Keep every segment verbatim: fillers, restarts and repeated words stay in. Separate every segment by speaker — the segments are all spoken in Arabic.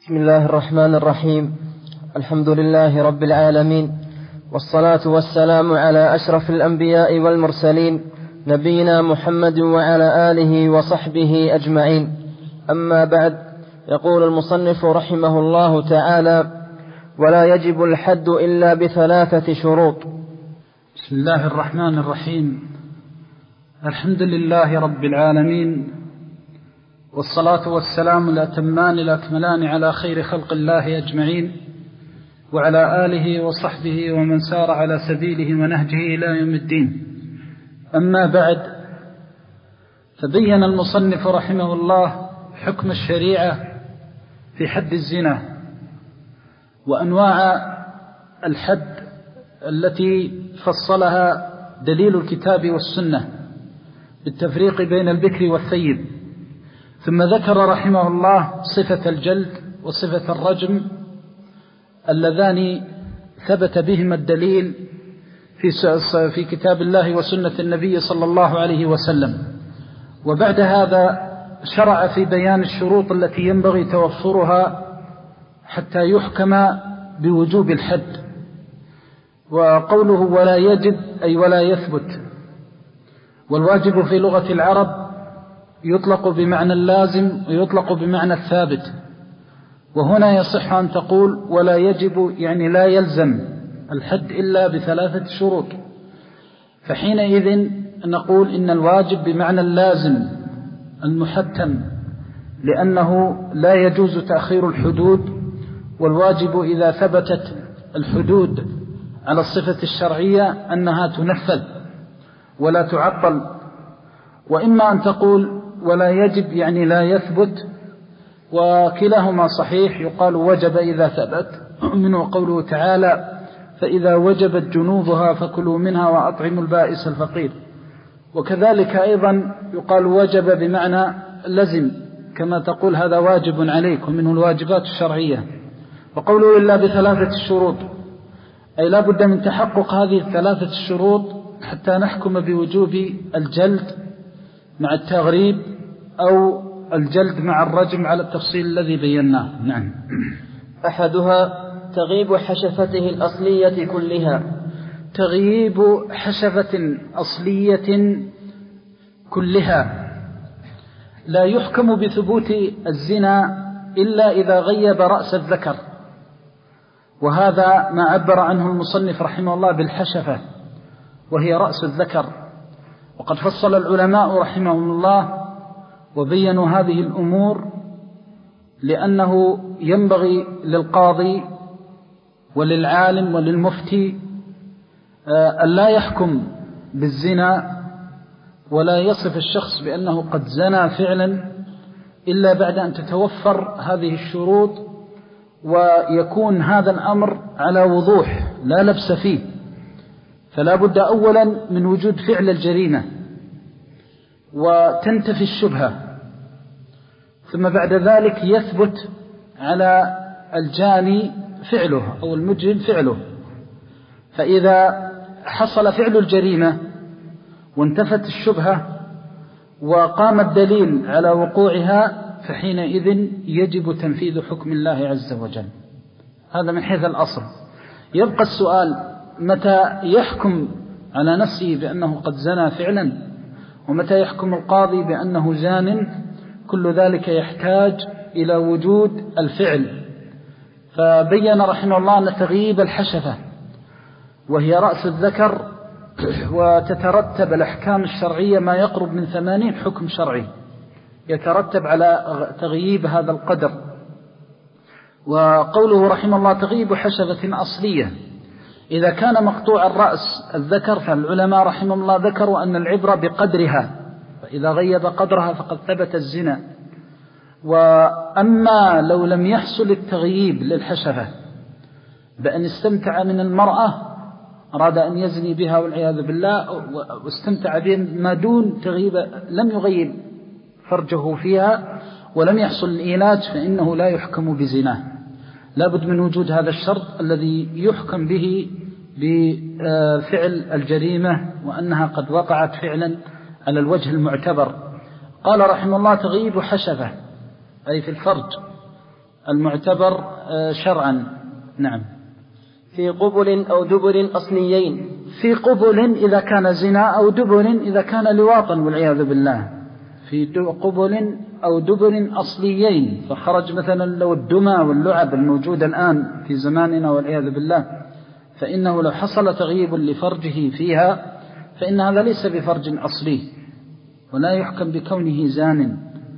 Speaker 1: بسم الله الرحمن الرحيم. الحمد لله رب العالمين، والصلاة والسلام على أشرف الأنبياء والمرسلين، نبينا محمد وعلى آله وصحبه أجمعين. أما بعد، يقول المصنف رحمه الله تعالى: ولا يجب الحد إلا بثلاثة شروط.
Speaker 2: بسم الله الرحمن الرحيم. الحمد لله رب العالمين، والصلاة والسلام الأتمان الأكملان على خير خلق الله أجمعين، وعلى آله وصحبه ومن سار على سبيله ونهجه إلى يوم الدين. أما بعد، فبين المصنف رحمه الله حكم الشريعة في حد الزنا وأنواع الحد التي فصلها دليل الكتاب والسنة بالتفريق بين البكر والثيب. ثم ذكر رحمه الله صفة الجلد وصفة الرجم اللذان ثبت بهما الدليل في في كتاب الله وسنة النبي صلى الله عليه وسلم. وبعد هذا شرع في بيان الشروط التي ينبغي توفرها حتى يحكم بوجوب الحد. وقوله ولا يجب أي ولا يثبت، والواجب في لغة العرب يطلق بمعنى اللازم ويطلق بمعنى الثابت، وهنا يصح أن تقول ولا يجب يعني لا يلزم الحد إلا بثلاثة شروط. فحينئذ نقول إن الواجب بمعنى اللازم المحتم، لأنه لا يجوز تأخير الحدود، والواجب إذا ثبتت الحدود على الصفة الشرعية أنها تنفذ ولا تعطل. وإما أن تقول ولا يجب يعني لا يثبت، وكلاهما صحيح، يقال وجب إذا ثبت، منه قوله تعالى فإذا وجبت جنوبها فكلوا منها وأطعموا البائس الفقير. وكذلك أيضا يقال وجب بمعنى لزم، كما تقول هذا واجب عليك، ومنه الواجبات الشرعية. وقوله إلا بثلاثة الشروط أي لا بد من تحقق هذه الثلاثة الشروط حتى نحكم بوجوب الجلد مع التغريب أو الجلد مع الرجم على التفصيل الذي بيناه. نعم.
Speaker 1: أحدها تغييب حشفته الأصلية كلها.
Speaker 2: تغييب حشفة أصلية كلها. لا يحكم بثبوت الزنا إلا إذا غيب رأس الذكر، وهذا ما عبر عنه المصنف رحمه الله بالحشفة، وهي رأس الذكر. وقد فصل العلماء رحمهم الله وبينوا هذه الأمور، لأنه ينبغي للقاضي وللعالم وللمفتي أن لا يحكم بالزنا ولا يصف الشخص بأنه قد زنى فعلا إلا بعد أن تتوفر هذه الشروط، ويكون هذا الأمر على وضوح لا لبس فيه. فلا بد أولا من وجود فعل الجريمة وتنتفي الشبهة، ثم بعد ذلك يثبت على الجاني فعله أو المجرم فعله. فإذا حصل فعل الجريمة وانتفت الشبهة وقام الدليل على وقوعها، فحينئذ يجب تنفيذ حكم الله عز وجل. هذا من حيث الأصل. يبقى السؤال متى يحكم على نفسه بأنه قد زنى فعلا، ومتى يحكم القاضي بأنه زان. كل ذلك يحتاج إلى وجود الفعل. فبين رحمه الله أن تغييب الحشفة وهي رأس الذكر، وتترتب الأحكام الشرعية ما يقرب من ثمانين حكم شرعي يترتب على تغييب هذا القدر. وقوله رحمه الله تغييب حشفة أصلية، إذا كان مقطوع الرأس الذكر فالعلماء رحمه الله ذكروا أن العبرة بقدرها، فإذا غيب قدرها فقد ثبت الزنا. وأما لو لم يحصل التغييب للحشفة بأن استمتع من المرأة، أراد أن يزني بها والعياذ بالله، واستمتع بما دون تغييب، لم يغيب فرجه فيها ولم يحصل الإيلاج، فإنه لا يحكم بزناه. لابد من وجود هذا الشرط الذي يحكم به بفعل الجريمة وأنها قد وقعت فعلا على الوجه المعتبر. قال رحمه الله تغييب حشفة أي في الفرج المعتبر شرعا. نعم.
Speaker 1: في قبل أو دبر أصليين.
Speaker 2: في قبل إذا كان زنا، أو دبر إذا كان لواطا والعياذ بالله. في قبل أو دبر أصليين، فخرج مثلا لو الدمى واللعب الموجودة الآن في زماننا والعياذ بالله، فإنه لو حصل تغييب لفرجه فيها فإن هذا ليس بفرج أصلي ولا يحكم بكونه زان.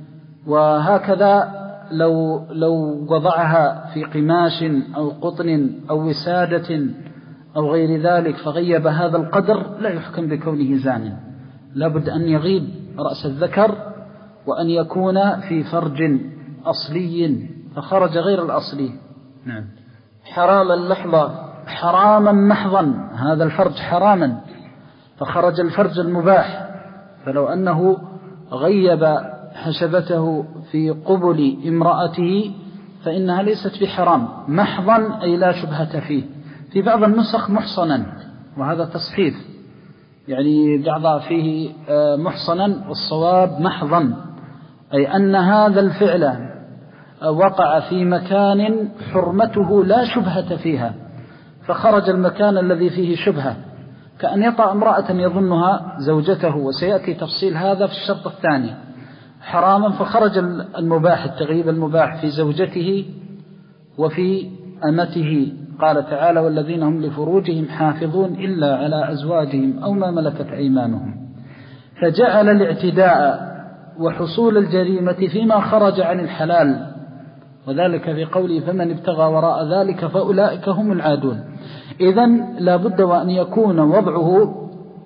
Speaker 2: وهكذا لو, لو وضعها في قماش أو قطن أو وسادة أو غير ذلك فغيب هذا القدر لا يحكم بكونه زان، لابد أن يغيب رأس الذكر وأن يكون في فرج أصلي فخرج غير الأصلي. نعم.
Speaker 1: حراما محضا.
Speaker 2: حراما محضا، هذا الفرج حراما فخرج الفرج المباح. فلو أنه غيب حشبته في قبل امرأته فإنها ليست بحرام. محضا أي لا شبهة فيه. في بعض النسخ محصنا، وهذا تصحيف، يعني بعضها فيه محصنا والصواب محضا، أي أن هذا الفعل وقع في مكان حرمته لا شبهة فيها فخرج المكان الذي فيه شبهة، كأن يطأ امرأة يظنها زوجته، وسيأتي تفصيل هذا في الشرط الثاني. حراما فخرج المباح، التغييب المباح في زوجته وفي أمته. قال تعالى: والذين هم لفروجهم حافظون إلا على أزواجهم أو ما ملكت أيمانهم. فجعل الاعتداء وحصول الجريمة فيما خرج عن الحلال، وذلك في قوله: فمن ابتغى وراء ذلك فأولئك هم العادون. إذن لا بد وأن يكون وضعه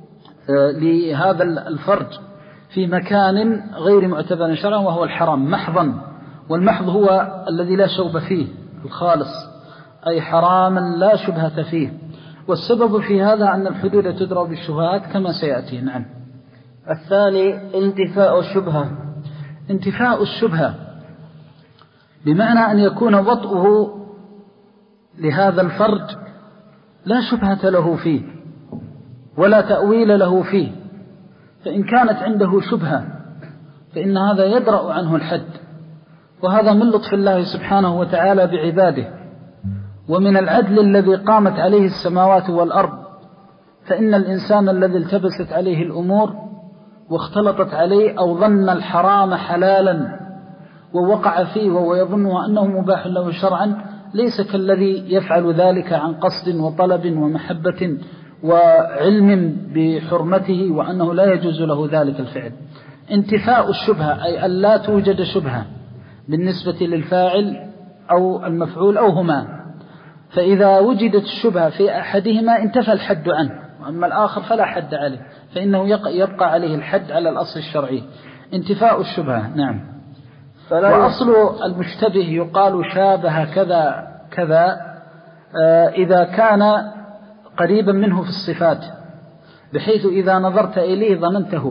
Speaker 2: لهذا الفرج في مكان غير معتبر شرعا وهو الحرام محضا، والمحض هو الذي لا شوب فيه، الخالص، أي حراما لا شبهة فيه. والسبب في هذا أن الحدود تدرى بالشبهات كما سيأتي. نعم.
Speaker 1: الثاني انتفاء الشبهة.
Speaker 2: انتفاء الشبهة بمعنى أن يكون وطئه لهذا الفرج لا شبهة له فيه ولا تأويل له فيه، فإن كانت عنده شبهة فإن هذا يدرأ عنه الحد، وهذا من لطف الله سبحانه وتعالى بعباده ومن العدل الذي قامت عليه السماوات والأرض. فإن الإنسان الذي التبست عليه الأمور واختلطت عليه أو ظن الحرام حلالا ووقع فيه وهو يظنه أنه مباح له شرعا ليس كالذي يفعل ذلك عن قصد وطلب ومحبة وعلم بحرمته وأنه لا يجوز له ذلك الفعل. انتفاء الشبهة أي أن لا توجد شبهة بالنسبة للفاعل أو المفعول أو هما، فإذا وجدت الشبهة في أحدهما انتفى الحد عنه، وأما الآخر فلا حد عليه، فإنه يبقى عليه الحد على الأصل الشرعي. انتفاء الشبهة. نعم. وأصل المشتبه يقال شابه كذا كذا إذا كان قريبا منه في الصفات بحيث إذا نظرت إليه ظننته،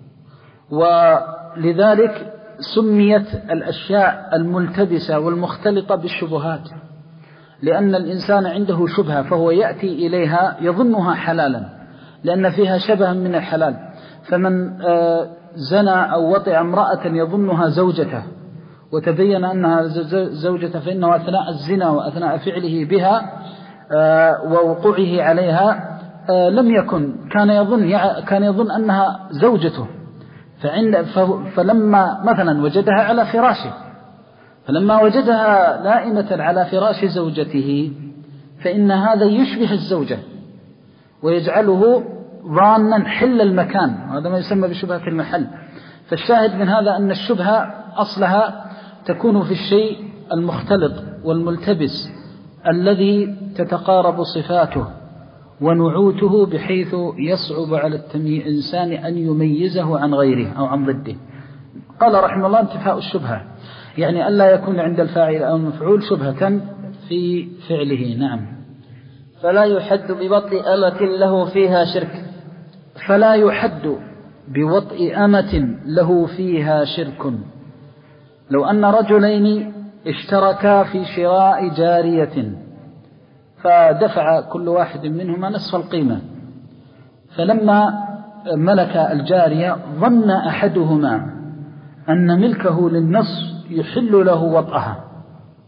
Speaker 2: ولذلك سميت الأشياء الملتبسة والمختلطة بالشبهات، لأن الإنسان عنده شبهة فهو يأتي إليها يظنها حلالا لأن فيها شبه من الحلال. فمن زنى أو وطئ امرأة يظنها زوجته وتبين أنها زوجته فإنه أثناء الزنا وأثناء فعله بها ووقوعه عليها لم يكن كان يظن كان يظن أنها زوجته، فعند فلما مثلا وجدها على فراشه فلما وجدها نائمة على فراش زوجته فإن هذا يشبه الزوجة ويجعله ظانا حل المكان، وهذا ما يسمى بشبهة المحل. فالشاهد من هذا أن الشبهة أصلها تكون في الشيء المختلط والملتبس الذي تتقارب صفاته ونعوته بحيث يصعب على الإنسان أن يميزه عن غيره أو عن ضده. قال رحمه الله: انتفاء الشبهة يعني ألا يكون عند الفاعل أو المفعول شبهة في فعله. نعم.
Speaker 1: فلا يحد بوطء أمة له فيها شرك.
Speaker 2: فلا يحد بوطء أمة له فيها شرك. لو أن رجلين اشتركا في شراء جارية فدفع كل واحد منهما نصف القيمة، فلما ملك الجارية ظن أحدهما أن ملكه للنصف يحل له وطئها،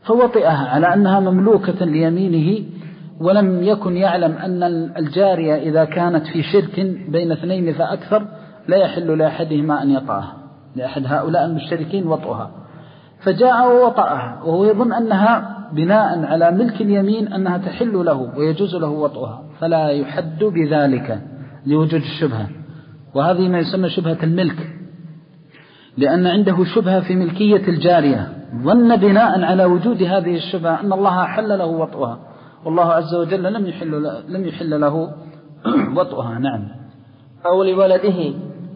Speaker 2: فوطئها على أنها مملوكة ليمينه، ولم يكن يعلم أن الجارية إذا كانت في شرك بين اثنين فأكثر لا يحل لأحدهما أن يطأها، لأحد هؤلاء المشتركين وطئها، فجاء ووطأها وهو يظن أنها بناء على ملك اليمين أنها تحل له ويجوز له وطئها، فلا يحد بذلك لوجود الشبهة، وهذه ما يسمى شبهة الملك، لأن عنده شبهة في ملكية الجارية، ظن بناء على وجود هذه الشبهة أن الله حل له وطئها، والله عز وجل لم يحل لم يحل له وطئها. نعم.
Speaker 1: أو لولده.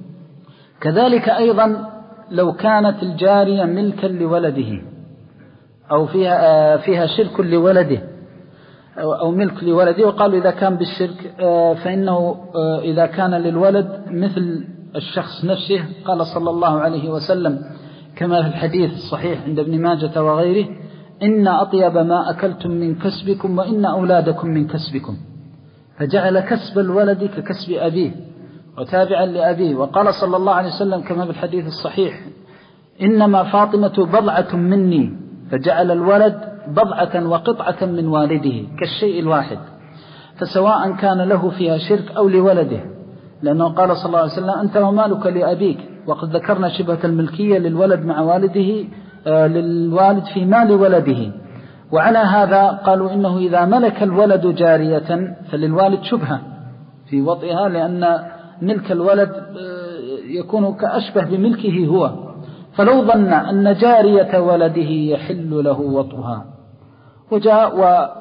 Speaker 2: كذلك أيضا لو كانت الجارية ملكا لولده أو فيها فيها شرك لولده أو ملك لولده، وقالوا إذا كان بالشرك فإنه إذا كان للولد مثل الشخص نفسه، قال صلى الله عليه وسلم كما في الحديث الصحيح عند ابن ماجة وغيره: إن أطيب ما أكلتم من كسبكم وإن أولادكم من كسبكم، فجعل كسب الولد ككسب أبيه وتابعا لأبيه. وقال صلى الله عليه وسلم كما في الحديث الصحيح: إنما فاطمة بضعة مني، فجعل الولد بضعة وقطعة من والده كالشيء الواحد، فسواء كان له فيها شرك أو لولده، لأنه قال صلى الله عليه وسلم: أنت ومالك لأبيك، وقد ذكرنا شبهة الملكية للولد مع والده آه للوالد في مال ولده. وعلى هذا قالوا إنه إذا ملك الولد جارية فللوالد شبهة في وطئها، لأن ملك الولد يكون كأشبه بملكه هو، فلو ظن أن جارية ولده يحل له وطئها وجاء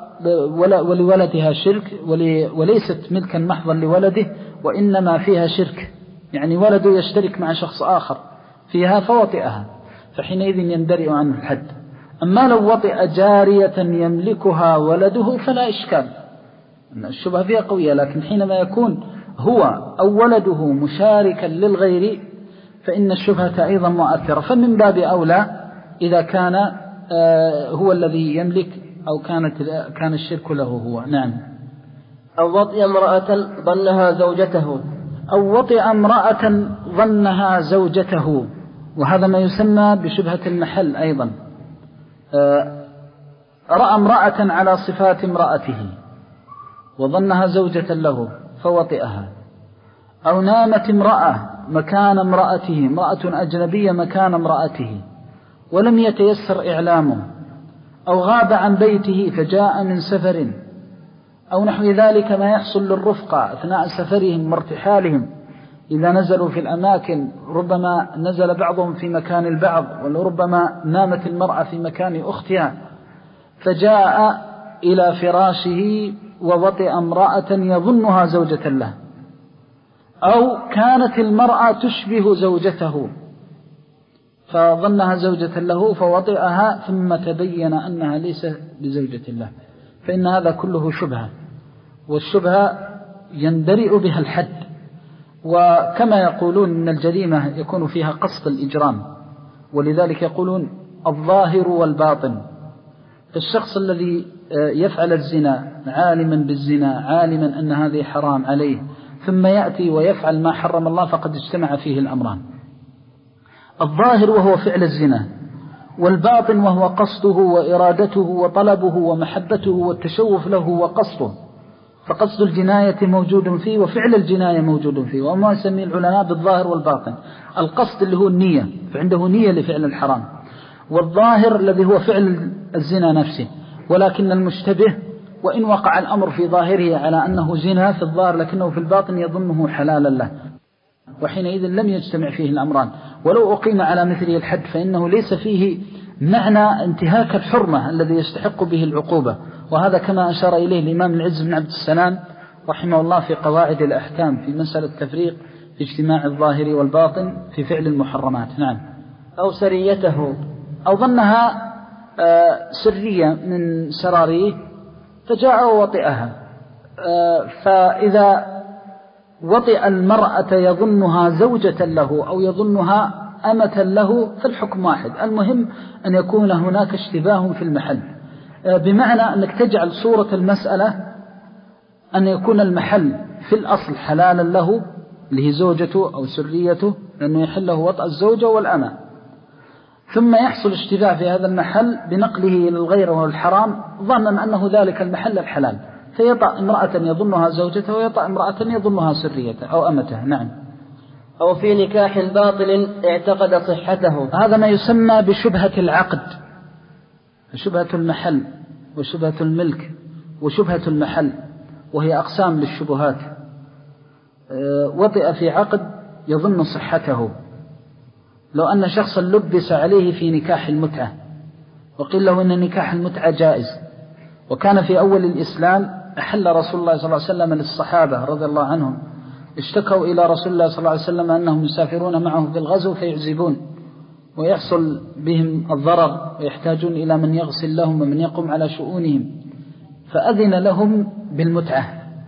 Speaker 2: ولولدها شرك وليست ملكا محضا لولده وإنما فيها شرك، يعني ولده يشترك مع شخص آخر فيها فوطئها، فحينئذ يندرئ عنه الحد. أما لو وطئ جارية يملكها ولده فلا إشكال، الشبهة فيها قوية، لكن حينما يكون هو أو ولده مشاركا للغير فإن الشبهة أيضا مؤثرة، فمن باب أولى إذا كان هو الذي يملك أو كانت كان الشرك له هو. نعم.
Speaker 1: أو وطئ امرأة ظنها زوجته.
Speaker 2: أو وطئ امرأة ظنها زوجته، وهذا ما يسمى بشبهة المحل أيضا. رأى امرأة على صفات امرأته وظنها زوجة له فوطئها، أو نامت امرأة مكان امرأته، امرأة أجنبية مكان امرأته ولم يتيسر إعلامه، أو غاب عن بيته فجاء من سفر، أو نحو ذلك ما يحصل للرفقة أثناء سفرهم وارتحالهم، إذا نزلوا في الأماكن ربما نزل بعضهم في مكان البعض، ولربما نامت المرأة في مكان أختها، فجاء إلى فراشه ووطئ امرأة يظنها زوجة له، أو كانت المرأة تشبه زوجته فظنها زوجة له فوطئها ثم تبين أنها ليست بزوجة الله، فإن هذا كله شبهة، والشبهة يندرئ بها الحد. وكما يقولون أن الجريمة يكون فيها قصد الإجرام، ولذلك يقولون الظاهر والباطن. فالشخص الذي يفعل الزنا عالما بالزنا، عالما أن هذه حرام عليه، ثم يأتي ويفعل ما حرم الله، فقد اجتمع فيه الأمران: الظاهر وهو فعل الزنا، والباطن وهو قصده وإرادته وطلبه ومحبته والتشوف له وقصده. فقصد الجناية موجود فيه وفعل الجناية موجود فيه، وما يسميه العلماء بالظاهر والباطن. القصد اللي هو النية، فعنده نية لفعل الحرام، والظاهر الذي هو فعل الزنا نفسه. ولكن المشتبه وإن وقع الأمر في ظاهره على أنه زنا في الظاهر، لكنه في الباطن يظنه حلالا له، وحينئذ لم يجتمع فيه الأمران. ولو أقيم على مثله الحد فإنه ليس فيه معنى انتهاك الحرمة الذي يستحق به العقوبة، وهذا كما أشار إليه الإمام العز بن عبد السلام رحمه الله في قواعد الأحكام في مسألة التفريق في اجتماع الظاهر والباطن في فعل المحرمات. نعم.
Speaker 1: أو سريته،
Speaker 2: أو ظنها سرية من سراريه فجاء ووطئها. فإذا وطئ المرأة يظنها زوجة له أو يظنها أمة له فالحكم واحد، المهم أن يكون هناك اشتباه في المحل، بمعنى أنك تجعل صورة المسألة أن يكون المحل في الأصل حلالا له اللي هي زوجته أو سريته، لأنه يحل له وطأ الزوجة والأمة، ثم يحصل اشتباه في هذا المحل بنقله إلى الغير والحرام ظنا أنه ذلك المحل الحلال، فيطأ امرأة يظنها زوجته ويطأ امرأة يظنها سريته أو أمته. نعم.
Speaker 1: أو في نكاح باطل اعتقد صحته.
Speaker 2: هذا ما يسمى بشبهة العقد، شبهة المحل وشبهة الملك وشبهة المحل، وهي أقسام للشبهات. وطئ في عقد يظن صحته. لو أن شخصا لبس عليه في نكاح المتعة وقيل له إن نكاح المتعة جائز، وكان في أول الإسلام أحل رسول الله صلى الله عليه وسلم للصحابة رضي الله عنهم، اشتكوا إلى رسول الله صلى الله عليه وسلم أنهم يسافرون معه في الغزو فيعزبون ويحصل بهم الضرر ويحتاجون إلى من يغسل لهم ومن يقوم على شؤونهم، فأذن لهم بالمتعة.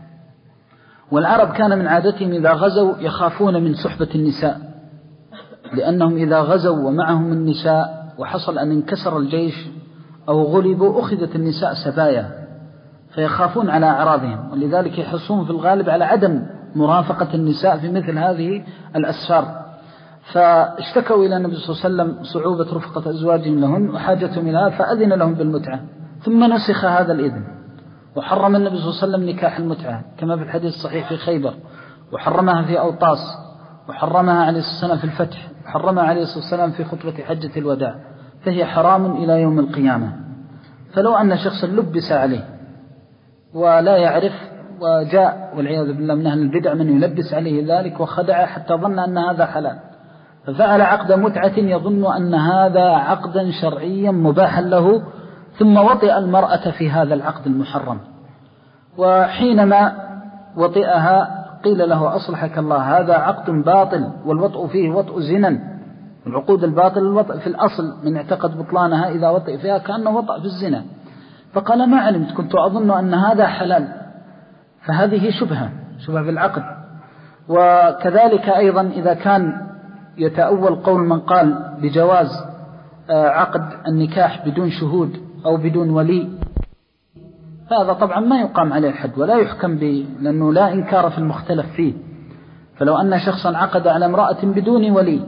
Speaker 2: والعرب كان من عادتهم إذا غزوا يخافون من صحبة النساء، لأنهم إذا غزوا ومعهم النساء وحصل أن انكسر الجيش أو غلبوا أخذت النساء سبايا، فيخافون على أعراضهم، ولذلك يحصون في الغالب على عدم مرافقة النساء في مثل هذه الأسفار. فاشتكوا إلى النبي صلى الله عليه وسلم صعوبة رفقة أزواجهم لهن وحاجتهم إليها، فأذن لهم بالمتعة. ثم نسخ هذا الإذن وحرم النبي صلى الله عليه وسلم نكاح المتعة كما في الحديث الصحيح في خيبر، وحرمها في أوطاس، وحرمها عليه الصلاة والسلام في الفتح، وحرمها عليه الصلاة والسلام في خطبة حجة الوداع، فهي حرام إلى يوم القيامة. فلو أن شخصا لبس عليه ولا يعرف وجاء والعياذ بالله من أهل البدع من يلبس عليه ذلك وخدع حتى ظن أن هذا حلال، ففعل عقد متعة يظن أن هذا عقدا شرعيا مباحا له، ثم وطئ المرأة في هذا العقد المحرم، وحينما وطئها قيل له أصلحك الله هذا عقد باطل والوطء فيه وطء زنا. العقود الباطل الوطء في الأصل من اعتقد بطلانها إذا وطئ فيها كأنه وطأ في الزنا، فقال ما علمت كنت أظن أن هذا حلال. فهذه شبهة شبهة في العقد. وكذلك أيضا إذا كان يتأول قول من قال بجواز عقد النكاح بدون شهود أو بدون ولي، فهذا طبعا ما يقام عليه الحد ولا يحكم به، لأنه لا إنكار في المختلف فيه. فلو أن شخصا عقد على امرأة بدون ولي،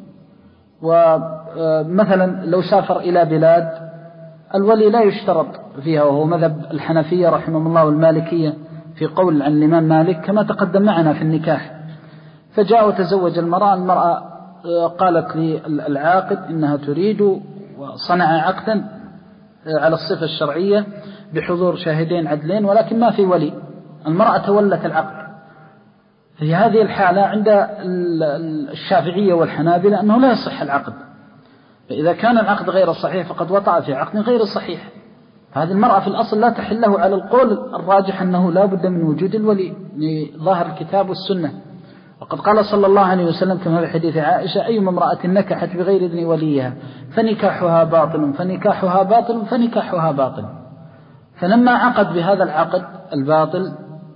Speaker 2: ومثلا لو سافر إلى بلاد الولي لا يشترط فيها، وهو مذهب الحنفية رحمه الله والمالكية في قول عن الإمام مالك كما تقدم معنا في النكاح، فجاء وتزوج المرأة، المرأة قالت للعاقد إنها تريد وصنع عقدا على الصفة الشرعية بحضور شاهدين عدلين ولكن ما في ولي، المرأة تولت العقد. في هذه الحالة عند الشافعية والحنابلة أنه لا يصح العقد، فإذا كان العقد غير صحيح فقد وطأ في عقد غير صحيح. هذه المرأة في الأصل لا تحله على القول الراجح أنه لا بد من وجود الولي لظاهر الكتاب والسنة. وقد قال صلى الله عليه وسلم كما في حديث عائشة أي امرأة نكحت بغير إذن وليها فنكاحها باطل فنكاحها باطل فنكاحها باطل. فلما عقد بهذا العقد الباطل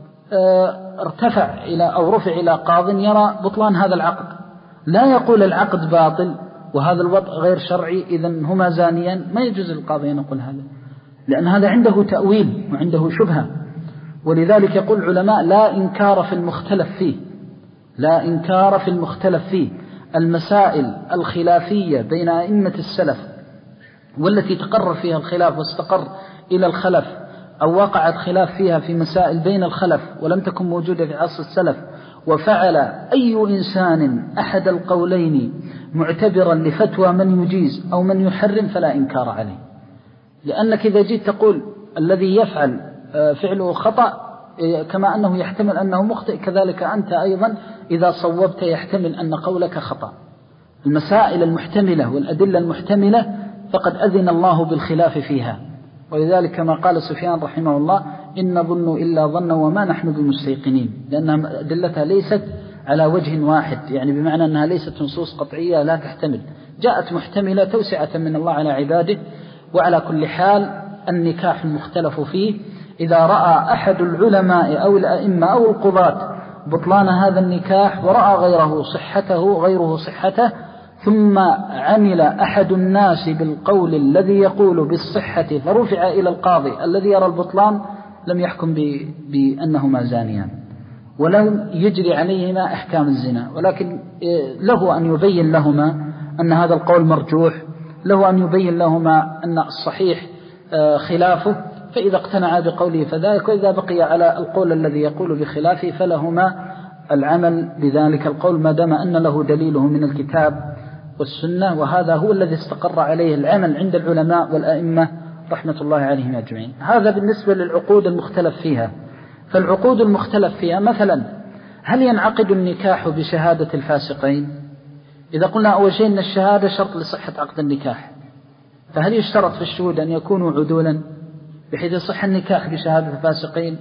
Speaker 2: ارتفع إلى أو رفع إلى قاض يرى بطلان هذا العقد، لا يقول العقد باطل وهذا الوطء غير شرعي إذن هما زانيان، ما يجوز للقاضي أن يقول هذا، لأن هذا عنده تأويل وعنده شبهة. ولذلك يقول العلماء لا إنكار في المختلف فيه، لا إنكار في المختلف فيه. المسائل الخلافية بين أئمة السلف والتي تقرر فيها الخلاف واستقر إلى الخلف أو وقعت خلاف فيها في مسائل بين الخلف ولم تكن موجودة في عصر السلف، وفعل أي إنسان أحد القولين معتبرا لفتوى من يجيز أو من يحرم فلا إنكار عليه. لأنك إذا جيت تقول الذي يفعل فعله خطأ كما أنه يحتمل أنه مخطئ، كذلك أنت أيضا إذا صوبت يحتمل أن قولك خطأ. المسائل المحتملة والأدلة المحتملة فقد أذن الله بالخلاف فيها، ولذلك كما قال سفيان رحمه الله إن ظن إلا ظن وما نحن بمستيقنين، لأن أدلتها ليست على وجه واحد، يعني بمعنى أنها ليست نصوص قطعية لا تحتمل، جاءت محتملة توسعة من الله على عباده. وعلى كل حال النكاح المختلف فيه إذا رأى أحد العلماء أو الأئمة أو القضاة بطلان هذا النكاح ورأى غيره صحته غيره صحته ثم عمل أحد الناس بالقول الذي يقول بالصحة فرفع إلى القاضي الذي يرى البطلان، لم يحكم بأنهما زانيان ولم يجري عليهما أحكام الزنا، ولكن له أن يبين لهما أن هذا القول مرجوح له أن يبين لهما أن الصحيح خلافه، فإذا اقتنع بقوله فذلك، وإذا بقي على القول الذي يقول بخلافه فلهما العمل بذلك القول ما دام أن له دليله من الكتاب والسنة. وهذا هو الذي استقر عليه العمل عند العلماء والأئمة رحمة الله عليهم أجمعين. هذا بالنسبة للعقود المختلف فيها. فالعقود المختلف فيها مثلا، هل ينعقد النكاح بشهادة الفاسقين؟ إذا قلنا أول شيء أن الشهادة شرط لصحة عقد النكاح، فهل يشترط في الشهود أن يكونوا عدولا بحيث يصح النكاح بشهادة الفاسقين؟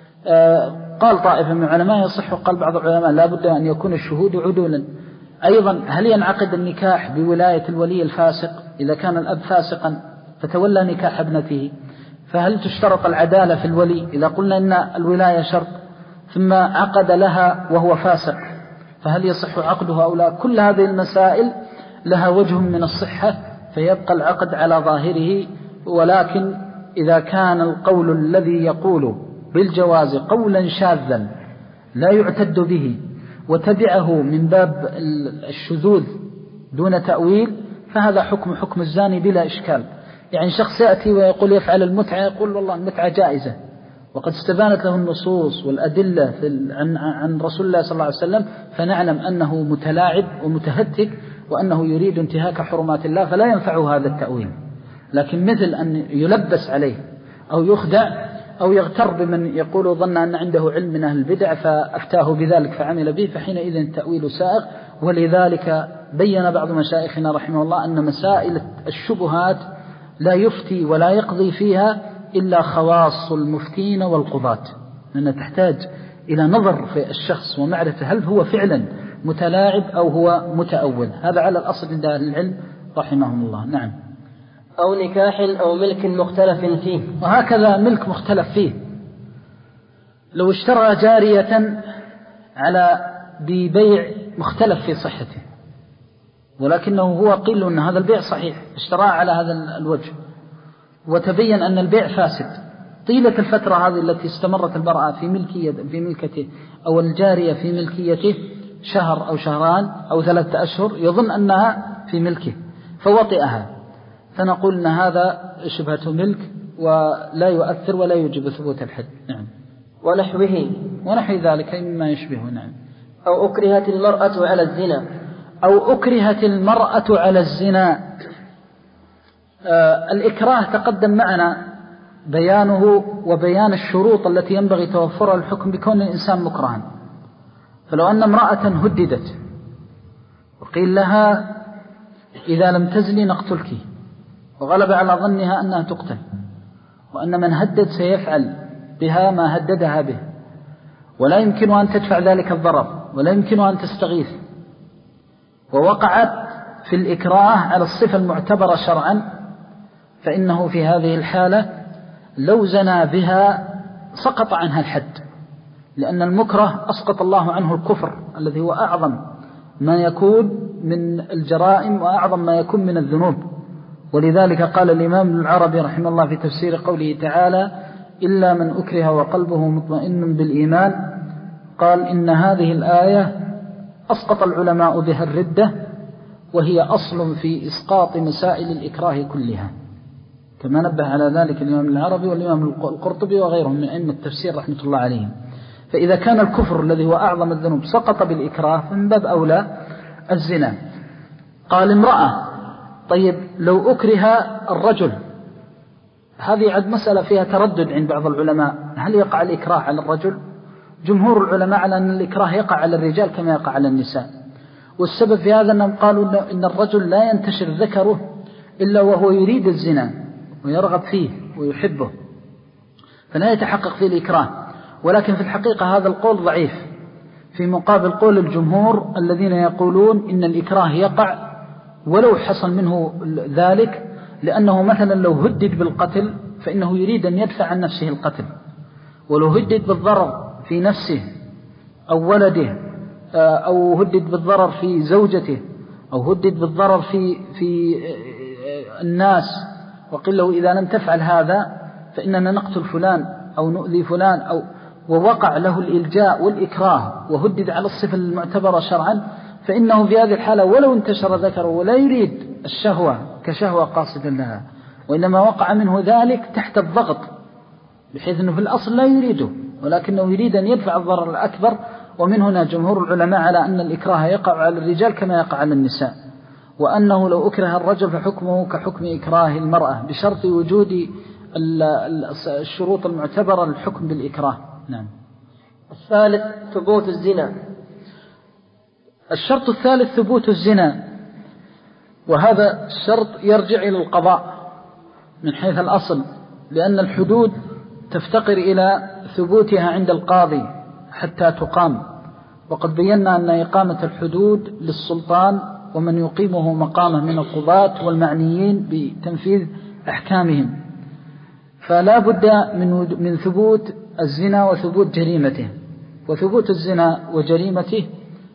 Speaker 2: آه قال طائفة من العلماء يصح، وقال بعض العلماء لا بد أن يكون الشهود عدولا. أيضا هل ينعقد النكاح بولاية الولي الفاسق؟ إذا كان الأب فاسقا فتولى نكاح ابنته، فهل تشترط العدالة في الولي؟ إذا قلنا أن الولاية شرط ثم عقد لها وهو فاسق، فهل يصح عقدها أو لا؟ كل هذه المسائل لها وجه من الصحة، فيبقى العقد على ظاهره. ولكن إذا كان القول الذي يقول بالجواز قولا شاذا لا يعتد به وتبعه من باب الشذوذ دون تأويل، فهذا حكم حكم الزاني بلا إشكال. يعني شخص يأتي ويقول يفعل المتعة، يقول والله المتعة جائزة، وقد استبانت له النصوص والأدلة في عن, عن رسول الله صلى الله عليه وسلم، فنعلم أنه متلاعب ومتهتك وأنه يريد انتهاك حرمات الله، فلا ينفع هذا التأويل. لكن مثل أن يلبس عليه أو يخدع أو يغتر بمن يقول ظن أن عنده علم من أهل البدع فأفتاه بذلك فعمل به، فحينئذ التأويل سائغ. ولذلك بين بعض مشايخنا رحمه الله أن مسائل الشبهات لا يفتي ولا يقضي فيها إلا خواص المفتين والقضاة، لأنها تحتاج إلى نظر في الشخص ومعرفة هل هو فعلا متلاعب أو هو متأول. هذا على الأصل عند أهل العلم رحمهم الله. نعم.
Speaker 1: أو نكاح أو ملك مختلف فيه.
Speaker 2: وهكذا ملك مختلف فيه، لو اشترى جارية على ببيع مختلف في صحته، ولكنه هو قيل أن هذا البيع صحيح، اشتراه على هذا الوجه، وتبين أن البيع فاسد، طيلة الفترة هذه التي استمرت المرأة في ملكية في ملكته أو الجارية في ملكيته شهر أو شهران أو ثلاثة أشهر، يظن أنها في ملكه فوطئها، فنقول أن هذا شبهة ملك ولا يؤثر ولا يوجب ثبوت الحد. نعم.
Speaker 1: ونحوه
Speaker 2: ونحو ذلك مما يشبهه. نعم.
Speaker 1: أو أكرهت المرأة على الزنا.
Speaker 2: أو أكرهت المرأة على الزنا. آه الإكراه تقدم معنا بيانه وبيان الشروط التي ينبغي توفرها الحكم بكون الإنسان مكرها. فلو أن امرأة هددت وقيل لها إذا لم تزني نقتلك، وغلب على ظنها أنها تقتل، وأن من هدد سيفعل بها ما هددها به، ولا يمكن أن تدفع ذلك الضرر ولا يمكن أن تستغيث، ووقعت في الإكراه على الصفة المعتبرة شرعا، فإنه في هذه الحالة لو زنى بها سقط عنها الحد، لأن المكره أسقط الله عنه الكفر الذي هو أعظم ما يكون من الجرائم وأعظم ما يكون من الذنوب. ولذلك قال الإمام العربي رحمه الله في تفسير قوله تعالى إلا من أكره وقلبه مطمئن بالإيمان، قال إن هذه الآية أسقط العلماء بها الردة، وهي أصل في إسقاط مسائل الإكراه كلها، كما نبه على ذلك الإمام العربي والإمام القرطبي وغيرهم من أئمة التفسير رحمة الله عليهم. فإذا كان الكفر الذي هو أعظم الذنوب سقط بالإكراه فمن باب أولى الزنا. قال امرأة، طيب لو أكره الرجل، هذه عد مسألة فيها تردد عند بعض العلماء، هل يقع الإكراه على الرجل؟ جمهور العلماء على أن الإكراه يقع على الرجال كما يقع على النساء، والسبب في هذا أنهم قالوا إن الرجل لا ينتشر ذكره إلا وهو يريد الزنا ويرغب فيه ويحبه، فلا يتحقق فيه الإكراه. ولكن في الحقيقة هذا القول ضعيف في مقابل قول الجمهور الذين يقولون إن الإكراه يقع ولو حصل منه ذلك، لأنه مثلا لو هدد بالقتل فإنه يريد أن يدفع عن نفسه القتل، ولو هدد بالضرر في نفسه أو ولده، أو هدد بالضرر في زوجته، أو هدد بالضرر في في الناس وقيل له إذا لم تفعل هذا فإننا نقتل فلان أو نؤذي فلان، أو ووقع له الإلجاء والإكراه وهدد على الصفة المعتبرة شرعا، فإنه في هذه الحالة ولو انتشر ذكره ولا يريد الشهوة كشهوة قاصدا لها، وإنما وقع منه ذلك تحت الضغط، بحيث أنه في الأصل لا يريده، ولكنه يريد أن يدفع الضرر الأكبر. ومن هنا جمهور العلماء على أن الإكراه يقع على الرجال كما يقع على النساء، وأنه لو أكره الرجل فحكمه كحكم إكراه المرأة بشرط وجود الشروط المعتبرة للحكم بالإكراه. نعم.
Speaker 1: الثالث ثبوت الزنا.
Speaker 2: الشرط الثالث ثبوت الزنا، وهذا الشرط يرجع إلى القضاء من حيث الأصل، لأن الحدود تفتقر إلى ثبوتها عند القاضي حتى تقام، وقد بينا أن إقامة الحدود للسلطان ومن يقيمه مقامه من القضاة والمعنيين بتنفيذ أحكامهم، فلا بد من من ثبوت الزنا وثبوت جريمته. وثبوت الزنا وجريمته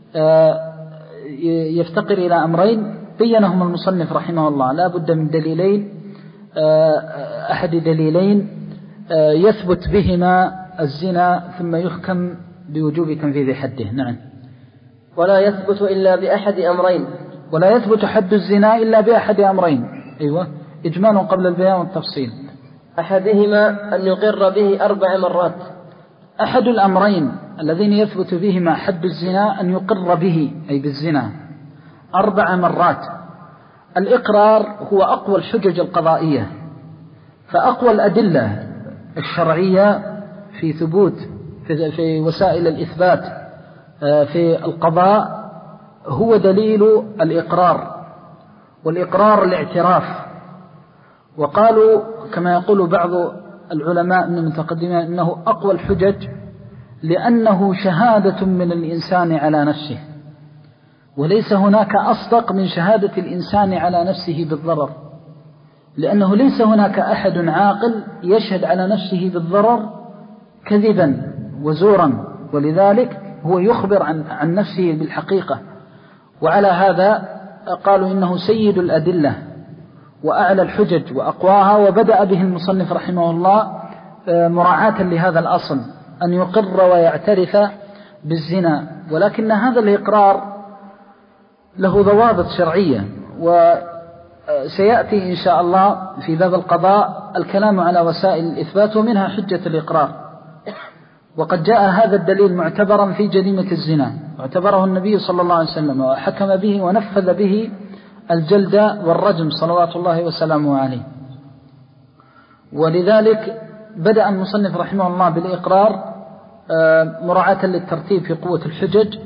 Speaker 2: يفتقر إلى أمرين بينهم المصنف رحمه الله. لا بد من دليلين، أحد دليلين يثبت بهما الزنا ثم يحكم بوجوب تنفيذ حده. نعم.
Speaker 1: ولا يثبت إلا بأحد أمرين.
Speaker 2: ولا يثبت حد الزنا إلا بأحد أمرين. أيوة، إجمال قبل البيان والتفصيل.
Speaker 1: أحدهما أن يقر به أربع مرات.
Speaker 2: أحد الأمرين الذين يثبت بهما حد الزنا أن يقر به، أي بالزنا، أربع مرات. الإقرار هو أقوى الحجج القضائية، فأقوى الأدلة الشرعية في ثبوت في وسائل الإثبات في القضاء هو دليل الإقرار، والإقرار الاعتراف. وقالوا كما يقول بعض العلماء من المتقدمين أنه أقوى الحجج لأنه شهادة من الإنسان على نفسه، وليس هناك أصدق من شهادة الإنسان على نفسه بالضرر، لأنه ليس هناك أحد عاقل يشهد على نفسه بالضرر كذبا وزورا، ولذلك هو يخبر عن, عن نفسه بالحقيقة. وعلى هذا قالوا إنه سيد الأدلة وأعلى الحجج وأقواها، وبدأ به المصنف رحمه الله مراعاة لهذا الأصل أن يقر ويعترف بالزنا. ولكن هذا الإقرار له ضوابط شرعية، وسيأتي إن شاء الله في باب القضاء الكلام على وسائل الإثبات ومنها حجة الإقرار. وقد جاء هذا الدليل معتبرا في جريمة الزنا، واعتبره النبي صلى الله عليه وسلم وحكم به ونفذ به الجلد والرجم صلوات الله وسلامه عليه. ولذلك بدأ المصنف رحمه الله بالإقرار مراعاة للترتيب في قوة الحجج.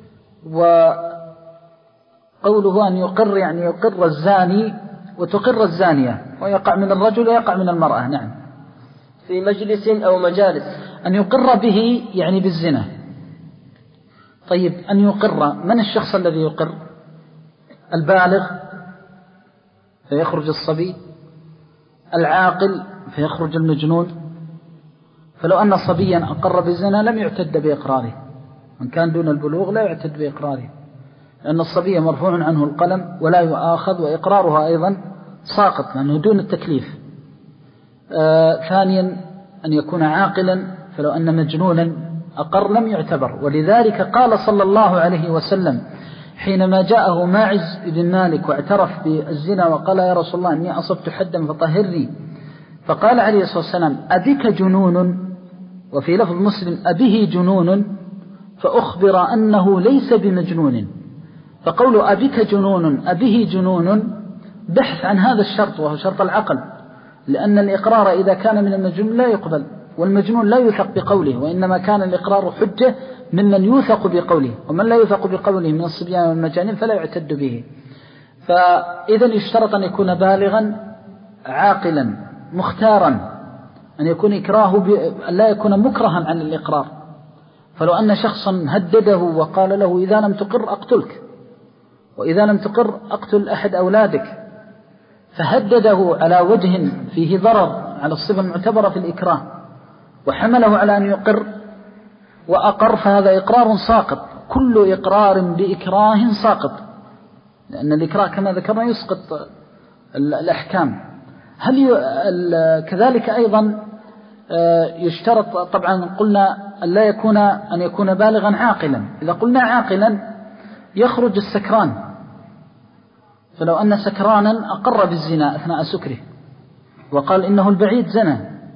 Speaker 2: وقوله أن يقر يعني يقر الزاني وتقر الزانية، ويقع من الرجل ويقع من المرأة. نعم.
Speaker 1: في مجلس أو مجالس.
Speaker 2: أن يقر به يعني بالزنا. طيب، أن يقر، من الشخص الذي يقر؟ البالغ فيخرج الصبي، العاقل فيخرج المجنون. فلو أن صبيا أقر بالزنا لم يعتد بإقراره، من كان دون البلوغ لا يعتد بإقراره، لأن الصبي مرفوع عنه القلم ولا يؤاخذ، وإقرارها أيضا ساقط لأنه دون التكليف. آه ثانيا أن يكون عاقلا، فلو أن مجنونا أقر لم يعتبر. ولذلك قال صلى الله عليه وسلم حينما جاءه ماعز بن مالك واعترف بالزنا وقال يا رسول الله إني أصبت حدا فطهرني، فقال عليه الصلاة والسلام أبك جنون، وفي لفظ مسلم أبه جنون، فأخبر أنه ليس بمجنون. فقول أبك جنون أبه جنون بحث عن هذا الشرط وهو شرط العقل، لأن الإقرار إذا كان من المجنون لا يقبل، والمجنون لا يوثق بقوله، وإنما كان الإقرار حجة ممن يوثق بقوله، ومن لا يوثق بقوله من الصبيان والمجانين فلا يعتد به. فإذا يشترط أن يكون بالغا عاقلا مختارا، أن يكون إكراهه ب... لا يكون مكرها عن الإقرار. فلو أن شخصا هدده وقال له إذا لم تقر أقتلك، وإذا لم تقر أقتل أحد أولادك، فهدده على وجه فيه ضرر على الصفة المعتبرة في الإكراه وحمله على أن يقر وأقر، فهذا إقرار ساقط. كل إقرار بإكراه ساقط، لأن الإكراه كما ذكرنا يسقط الأحكام. هل ي... كذلك أيضا يشترط طبعا قلنا أن لا يكون أن يكون بالغا عاقلا. إذا قلنا عاقلا يخرج السكران، فلو أن سكرانا أقر بالزنا أثناء سكره وقال إنه البعيد زنى،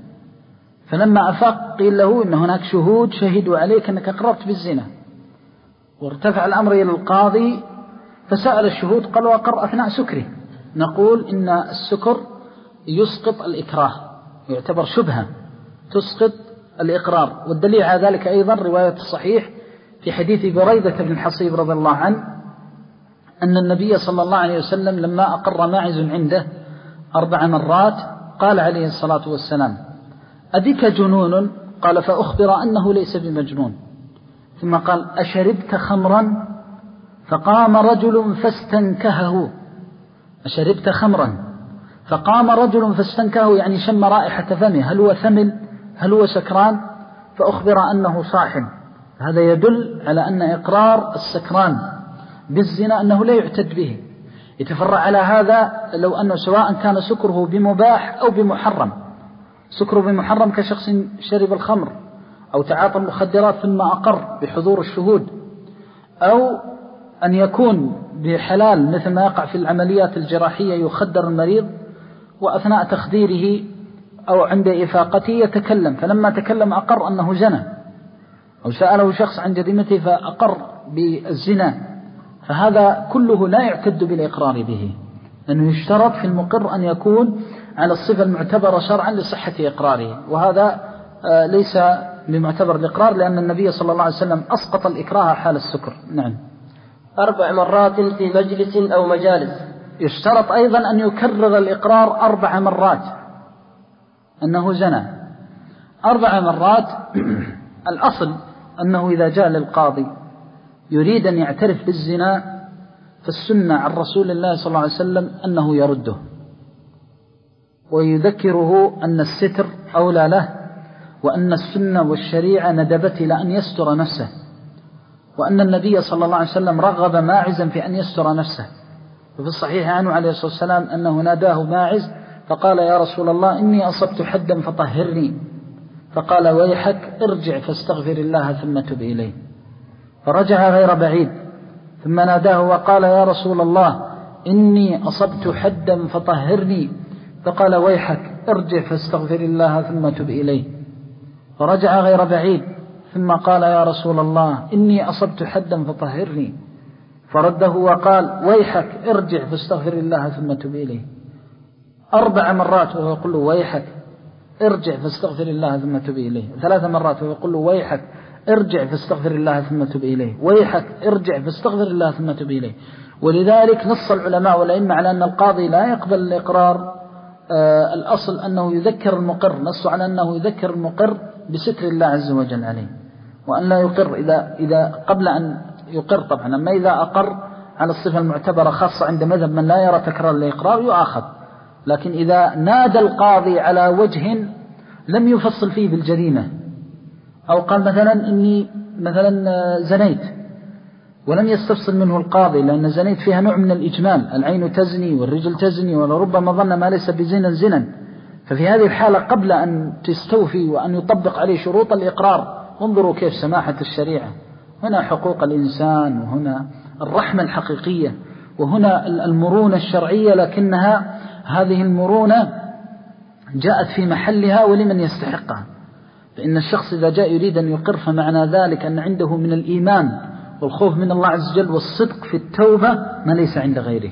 Speaker 2: فلما أفاق قيل له إن هناك شهود شهدوا عليك أنك أقررت بالزنا، وارتفع الأمر إلى القاضي فسأل الشهود قالوا أقر أثناء سكره. نقول إن السكر يسقط الإكراه، يعتبر شبهة تسقط الإقرار. والدليل على ذلك أيضا رواية الصحيح في حديث بريدة بن الحصيب رضي الله عنه أن النبي صلى الله عليه وسلم لما أقر ماعز عنده أربع مرات قال عليه الصلاة والسلام: أبك جنون؟ قال: فأخبر أنه ليس بمجنون. ثم قال: أشربت خمرا؟ فقام رجل فاستنكهه. أشربت خمرا فقام رجل فاستنكهه، يعني شم رائحة فمه، هل هو ثمل؟ هل هو سكران؟ فأخبر أنه صاحب. هذا يدل على أن إقرار السكران بالزنا أنه لا يعتد به. يتفرع على هذا لو أنه سواء كان سكره بمباح أو بمحرم. سكره بمحرم كشخص شرب الخمر أو تعاطى المخدرات ثم أقر بحضور الشهود، أو أن يكون بحلال مثل ما يقع في العمليات الجراحية، يخدر المريض وأثناء تخديره أو عند إفاقته يتكلم، فلما تكلم أقر أنه زنى، أو سأله شخص عن جريمته فأقر بالزنا، فهذا كله لا يعتد بالإقرار به، لأنه يشترط في المقر أن يكون على الصفة المعتبرة شرعا لصحة إقراره، وهذا ليس بمعتبر الإقرار، لأن النبي صلى الله عليه وسلم أسقط الإكراه حال السكر. نعم.
Speaker 1: أربع مرات في مجلس أو مجالس.
Speaker 2: يشترط أيضا أن يكرر الإقرار أربع مرات أنه زنى أربع مرات. الأصل أنه إذا جاء للقاضي يريد أن يعترف بالزنا فالسنة عن رسول الله صلى الله عليه وسلم أنه يرده ويذكره أن الستر أولى له، وأن السنة والشريعة ندبت إلى أن يستر نفسه، وأن النبي صلى الله عليه وسلم رغب ماعزا في أن يستر نفسه. وفي الصحيح عنه عليه الصلاة والسلام أنه ناداه ماعز فقال: يا رسول الله إني أصبت حدا فطهرني، فقال: ويحك ارجع فاستغفر الله ثم تب إليه. فرجع غير بعيد ثم ناداه وقال: يا رسول الله إني أصبت حدا فطهرني، فقال: ويحك ارجع فاستغفر الله ثم تب إليه. فرجع غير بعيد ثم قال: يا رسول الله إني أصبت حدا فطهرني، فرده وقال: ويحك ارجع فاستغفر الله ثم تب إليه. أربع مرات وهو يقول له: ويحك ارجع فاستغفر الله ثم تب إليه. ثلاث مرات وهو يقول له: ويحك ارجع فاستغفر الله ثم تب إليه، ويحك ارجع فاستغفر الله ثم تب إليه. ولذلك نص العلماء والأئمة على أن القاضي لا يقبل الإقرار. آه الأصل أنه يذكر المقر، نص على أنه يذكر المقر بستر الله عز وجل عليه، وأن لا يقر إذا, إذا قبل أن يقر طبعا. أما إذا أقر على الصفة المعتبرة خاصة عند مذهب من لا يرى تكرار الإقرار يؤاخذ، لكن إذا نادى القاضي على وجه لم يفصل فيه بالجريمة، أو قال مثلا إني مثلا زنيت ولم يستفصل منه القاضي، لأن زنيت فيها نوع من الإجمال، العين تزني والرجل تزني ولربما ظن ما ليس بزنا زنا، ففي هذه الحالة قبل أن تستوفي وأن يطبق عليه شروط الإقرار انظروا كيف سماحة الشريعة، هنا حقوق الإنسان، وهنا الرحمة الحقيقية، وهنا المرونة الشرعية، لكنها هذه المرونة جاءت في محلها ولمن يستحقها. فإن الشخص إذا جاء يريد أن يقر فمعنى ذلك أن عنده من الإيمان والخوف من الله عز وجل والصدق في التوبة ما ليس عند غيره.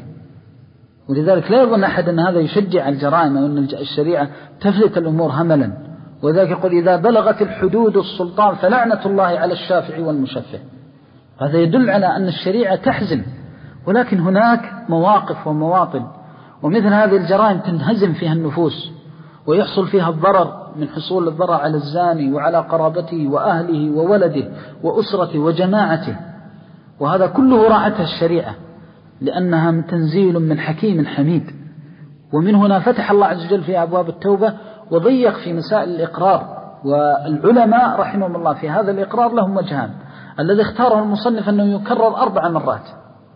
Speaker 2: ولذلك لا يظن أحد أن هذا يشجع الجرائم أو أن الشريعة تفلت الأمور هملا، وذلك يقول: إذا بلغت الحدود السلطان فلعنة الله على الشافع والمشفع. هذا يدل على أن الشريعة تحزم، ولكن هناك مواقف ومواطن، ومثل هذه الجرائم تنهزم فيها النفوس ويحصل فيها الضرر، من حصول الضرر على الزاني وعلى قرابته وأهله وولده وأسرته وجماعته، وهذا كله راعتها الشريعة لأنها تنزيل من حكيم حميد. ومن هنا فتح الله عز وجل في أبواب التوبة وضيق في مسائل الإقرار. والعلماء رحمهم الله في هذا الإقرار لهم وجهان: الذي اختاره المصنف أنه يكرر أربع مرات،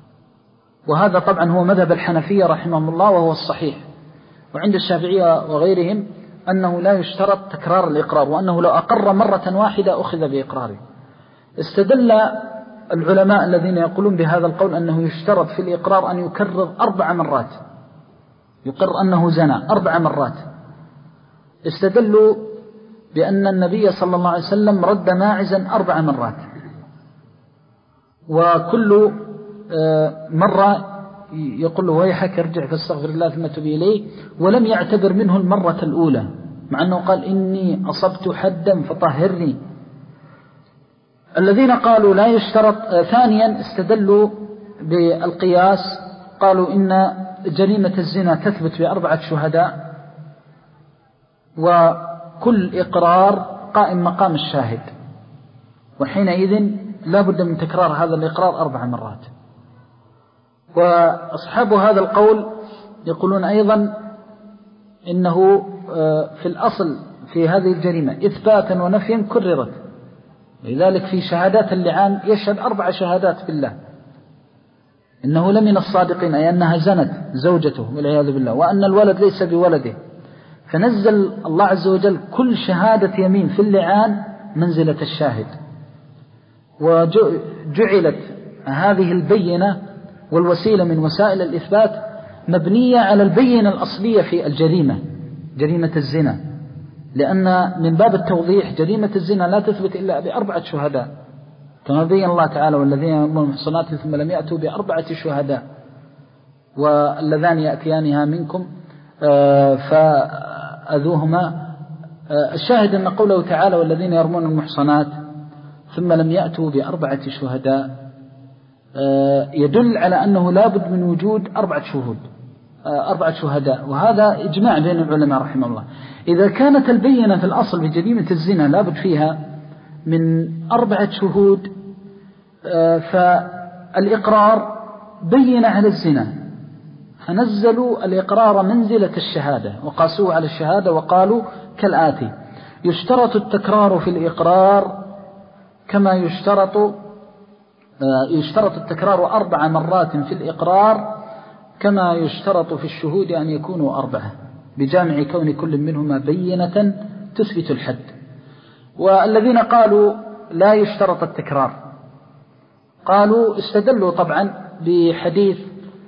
Speaker 2: وهذا طبعا هو مذهب الحنفية رحمهم الله وهو الصحيح، وعند الشافعية وغيرهم أنه لا يشترط تكرار الإقرار، وأنه لو أقر مرة واحدة أخذ بإقراره. استدل العلماء الذين يقولون بهذا القول أنه يشترط في الإقرار أن يكرر أربع مرات، يقر أنه زنى أربع مرات، استدلوا بأن النبي صلى الله عليه وسلم رد ماعزا أربع مرات، وكل مرة يقول له ويحك ارجع فاستغفر الله ثم تب إليه، ولم يعتبر منه المرة الأولى، مع أنه قال إني أصبت حدا فطهرني. الذين قالوا لا يشترط، ثانيا استدلوا بالقياس، قالوا إن جريمة الزنا تثبت بأربعة شهداء، وكل إقرار قائم مقام الشاهد، وحينئذ لا بد من تكرار هذا الإقرار أربع مرات. وأصحاب هذا القول يقولون أيضا إنه في الأصل في هذه الجريمة إثباتا ونفيا كررت، لذلك في شهادات اللعان يشهد أربع شهادات بالله إنه لمن الصادقين، أي أنها زنت زوجته والعياذ بالله، وأن الولد ليس بولده، فنزل الله عز وجل كل شهادة يمين في اللعان منزلة الشاهد، وجعلت هذه البينة والوسيلة من وسائل الإثبات مبنية على البينة الأصلية في الجريمة، جريمة الزنا، لأن من باب التوضيح جريمة الزنا لا تثبت إلا بأربعة شهداء، كما بين الله تعالى والذين يرمون المحصنات ثم لم يأتوا بأربعة شهداء واللذان يأتيانها منكم فأذوهما. الشاهد أن قوله تعالى والذين يرمون المحصنات ثم لم يأتوا بأربعة شهداء يدل على أنه لا بد من وجود أربعة شهود أربعة شهداء، وهذا إجماع بين العلماء رحمه الله. إذا كانت البينة في الأصل بجريمة الزنا لا بد فيها من أربعة شهود، فالإقرار بين على الزنا، فنزلوا الإقرار منزلة الشهادة وقاسوه على الشهادة، وقالوا كالآتي: يشترط التكرار في الإقرار كما يشترط يشترط التكرار أربع مرات في الإقرار كما يشترط في الشهود أن يكونوا أربعة، بجامع كون كل منهما بينة تثبت الحد. والذين قالوا لا يشترط التكرار قالوا استدلوا طبعا بحديث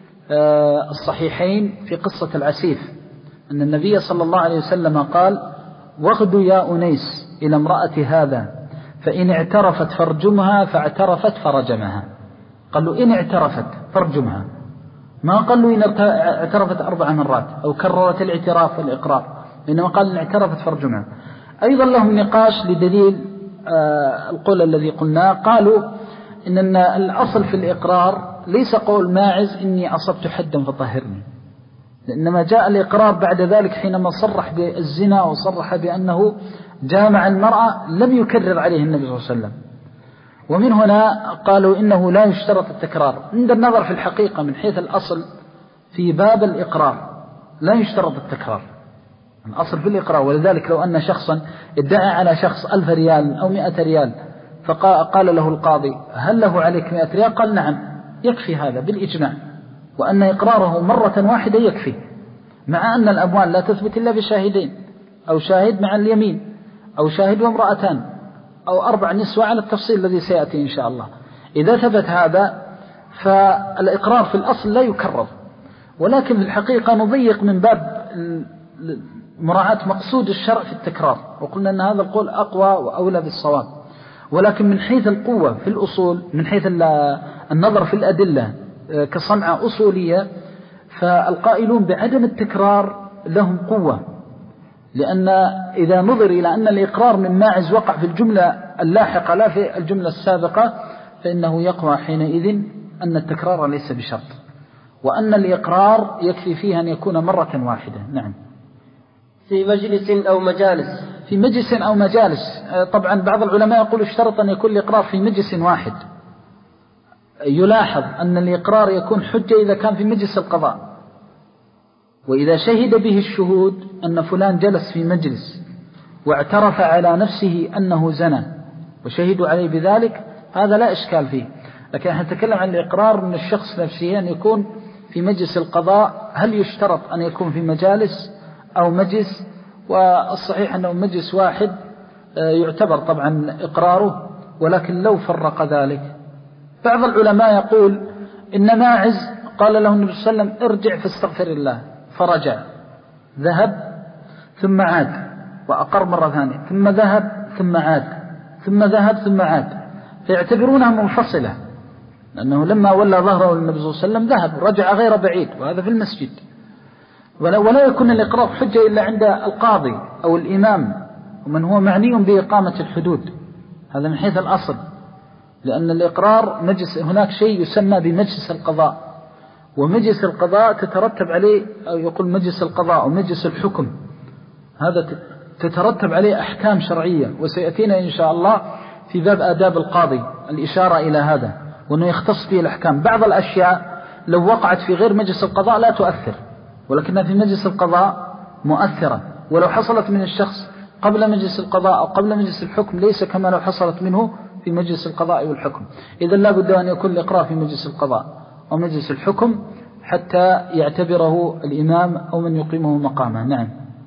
Speaker 2: الصحيحين في قصة العسيف، أن النبي صلى الله عليه وسلم قال: واغدوا يا أنيس إلى امرأة هذا فإن اعترفت فارجمها، فاعترفت فرجمها. قالوا إن اعترفت فارجمها، ما قالوا إن اعترفت أربع مرات أو كررت الاعتراف والإقرار، إنما قال إن اعترفت فارجمها. أيضا لهم نقاش لدليل القول الذي قلنا، قالوا إن الأصل في الإقرار ليس قول ماعز إني أصبت حدا فطهرني، إنما جاء الإقرار بعد ذلك حينما صرح بالزنا وصرح بأنه جامع المرأة لم يكرر عليه النبي صلى الله عليه وسلم. ومن هنا قالوا إنه لا يشترط التكرار عند النظر في الحقيقة من حيث الأصل في باب الإقرار لا يشترط التكرار، الأصل في الإقرار. ولذلك لو أن شخصا ادعى على شخص ألف ريال أو مئة ريال فقال له القاضي هل له عليك مئة ريال؟ قال نعم، يكفي هذا بالإجماع، وأن إقراره مرة واحدة يكفي، مع أن الأموال لا تثبت إلا بشاهدين، أو شاهد مع اليمين، أو شاهد وامرأتان، أو أربع نسوة على التفصيل الذي سيأتي إن شاء الله. إذا ثبت هذا فالإقرار في الأصل لا يكرر، ولكن في الحقيقة نضيق من باب مراعاة مقصود الشرع في التكرار، وقلنا أن هذا القول أقوى وأولى بالصواب. ولكن من حيث القوة في الأصول، من حيث النظر في الأدلة كصنعة أصولية، فالقائلون بعدم التكرار لهم قوة، لأن إذا نظر إلى أن الإقرار من ماعز وقع في الجملة اللاحقة لا في الجملة السابقة، فإنه يقوى حينئذ أن التكرار ليس بشرط، وأن الإقرار يكفي فيه أن يكون مرة واحدة. نعم.
Speaker 1: في مجلس أو مجالس
Speaker 2: في مجلس أو مجالس طبعا بعض العلماء يقول اشترط أن يكون الإقرار في مجلس واحد. يلاحظ أن الإقرار يكون حجة إذا كان في مجلس القضاء، وإذا شهد به الشهود أن فلان جلس في مجلس واعترف على نفسه أنه زنى وشهدوا عليه بذلك هذا لا إشكال فيه. لكن نحن نتكلم عن الإقرار من الشخص نفسه أن يكون في مجلس القضاء، هل يشترط أن يكون في مجالس أو مجلس؟ والصحيح أنه مجلس واحد يعتبر طبعا إقراره، ولكن لو فرق ذلك بعض العلماء يقول إن ماعز قال له النبي صلى الله عليه وسلم ارجع فاستغفر الله، فرجع، ذهب ثم عاد وأقر مرة ثانية، ثم ذهب ثم عاد، ثم ذهب ثم عاد، فيعتبرونها منفصلة، لأنه لما ولى ظهره النبي صلى الله عليه وسلم ذهب رجع غير بعيد، وهذا في المسجد. ولا يكون الإقرار حجة إلا عند القاضي أو الإمام ومن هو معني بإقامة الحدود، هذا من حيث الأصل، لأن الإقرار مجلس، هناك شيء يسمى بمجلس القضاء، ومجلس القضاء تترتب عليه، أو يقول مجلس القضاء أو مجلس الحكم، هذا تترتب عليه أحكام شرعية، وسيأتينا إن شاء الله في باب آداب القاضي الإشارة إلى هذا، وأنه يختص به الأحكام. بعض الأشياء لو وقعت في غير مجلس القضاء لا تؤثر، ولكنها في مجلس القضاء مؤثرة، ولو حصلت من الشخص قبل مجلس القضاء أو قبل مجلس الحكم ليس كما لو حصلت منه في مجلس القضاء والحكم. إذا لا بد أن يكون الإقرار في مجلس القضاء أو مجلس الحكم حتى يعتبره الإمام أو من يقيمه مقامه. نعم.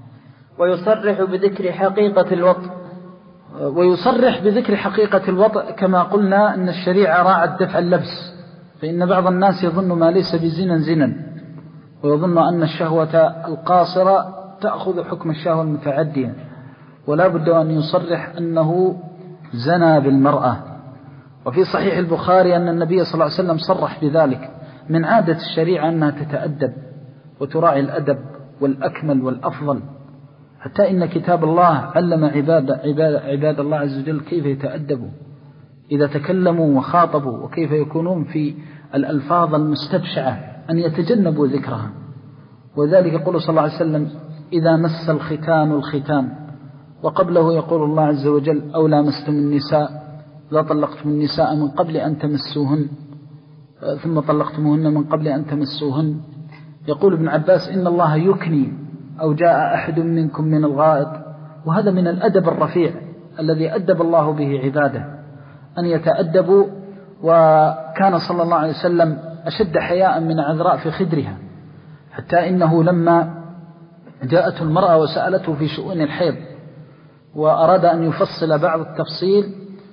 Speaker 1: ويصرح بذكر حقيقة الوطء
Speaker 2: ويصرح بذكر حقيقة الوطء كما قلنا أن الشريعة راعت دفع اللبس، فإن بعض الناس يظن ما ليس بزنا زنا، ويظن أن الشهوة القاصرة تأخذ حكم الشهوة المتعدية، ولا بد أن يصرح أنه زنى بالمرأة. وفي صحيح البخاري أن النبي صلى الله عليه وسلم صرح بذلك. من عادة الشريعة أنها تتأدب وتراعي الأدب والأكمل والأفضل، حتى إن كتاب الله علم عباد, عباد, عباد الله عز وجل كيف يتأدبوا إذا تكلموا وخاطبوا، وكيف يكونون في الألفاظ المستبشعة أن يتجنبوا ذكرها. وذلك يقول صلى الله عليه وسلم إذا مس الختان الختان، وقبله يقول الله عز وجل أو لامستم النساء إذا طلقتم النساء من قبل أن تمسوهن ثم طلقتموهن من قبل أن تمسوهن. يقول ابن عباس إن الله يكني أو جاء أحد منكم من الغائط، وهذا من الأدب الرفيع الذي أدب الله به عباده أن يتأدبوا. وكان صلى الله عليه وسلم أشد حياء من عذراء في خدرها، حتى إنه لما جاءت المرأة وسألته في شؤون الحيض وأراد أن يفصل بعض التفصيل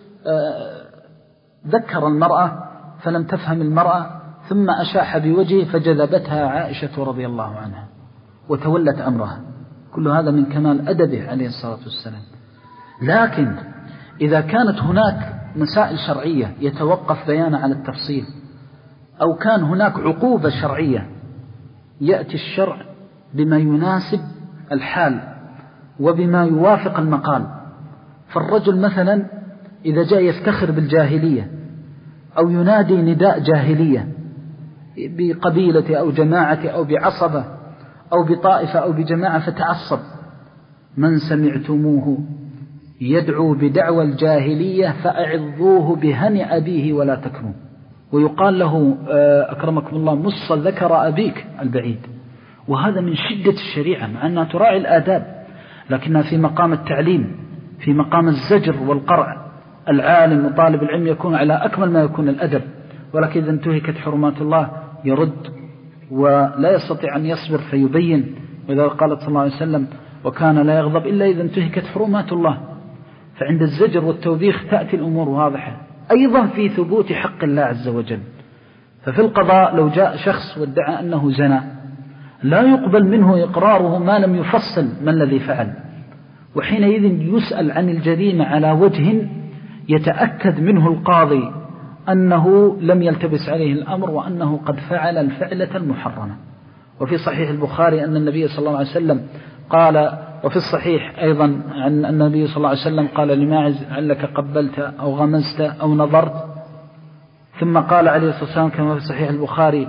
Speaker 2: ذكر المرأة فلم تفهم المرأة، ثم أشاح بوجهه فجذبتها عائشة رضي الله عنها وتولت أمرها. كل هذا من كمال أدبه عليه الصلاة والسلام. لكن إذا كانت هناك مسائل شرعية يتوقف بيان على التفصيل، أو كان هناك عقوبة شرعية يأتي الشرع بما يناسب الحال وبما يوافق المقال. فالرجل مثلا إذا جاء يفتخر بالجاهلية أو ينادي نداء جاهلية بقبيلة أو جماعة أو بعصبة أو بطائفة أو بجماعة فتعصب، من سمعتموه يدعو بدعوى الجاهلية فأعظوه بهني أبيه ولا تكرموا. ويقال له أكرمكم الله مص ذكر أبيك البعيد. وهذا من شدة الشريعة، مع أنها تراعي الآداب لكنها في مقام التعليم، في مقام الزجر والقرع. العالم وطالب العلم يكون على أكمل ما يكون الأدب، ولكن إذا انتهكت حرمات الله يرد ولا يستطيع أن يصبر فيبين. وإذا قالت صلى الله عليه وسلم وكان لا يغضب إلا إذا انتهكت حرمات الله. فعند الزجر والتوبيخ تأتي الأمور واضحة. أيضا في ثبوت حق الله عز وجل. ففي القضاء لو جاء شخص وادعى أنه زنى لا يقبل منه إقراره ما لم يفصل ما الذي فعل، وحينئذ يسأل عن الجريمة على وجه يتأكد منه القاضي أنه لم يلتبس عليه الأمر وأنه قد فعل الفعلة المحرمة. وفي صحيح البخاري أن النبي صلى الله عليه وسلم قال، وفي الصحيح أيضا عن النبي صلى الله عليه وسلم قال لماعز علك قبلت أو غمزت أو نظرت، ثم قال عليه الصلاة والسلام كما في صحيح البخاري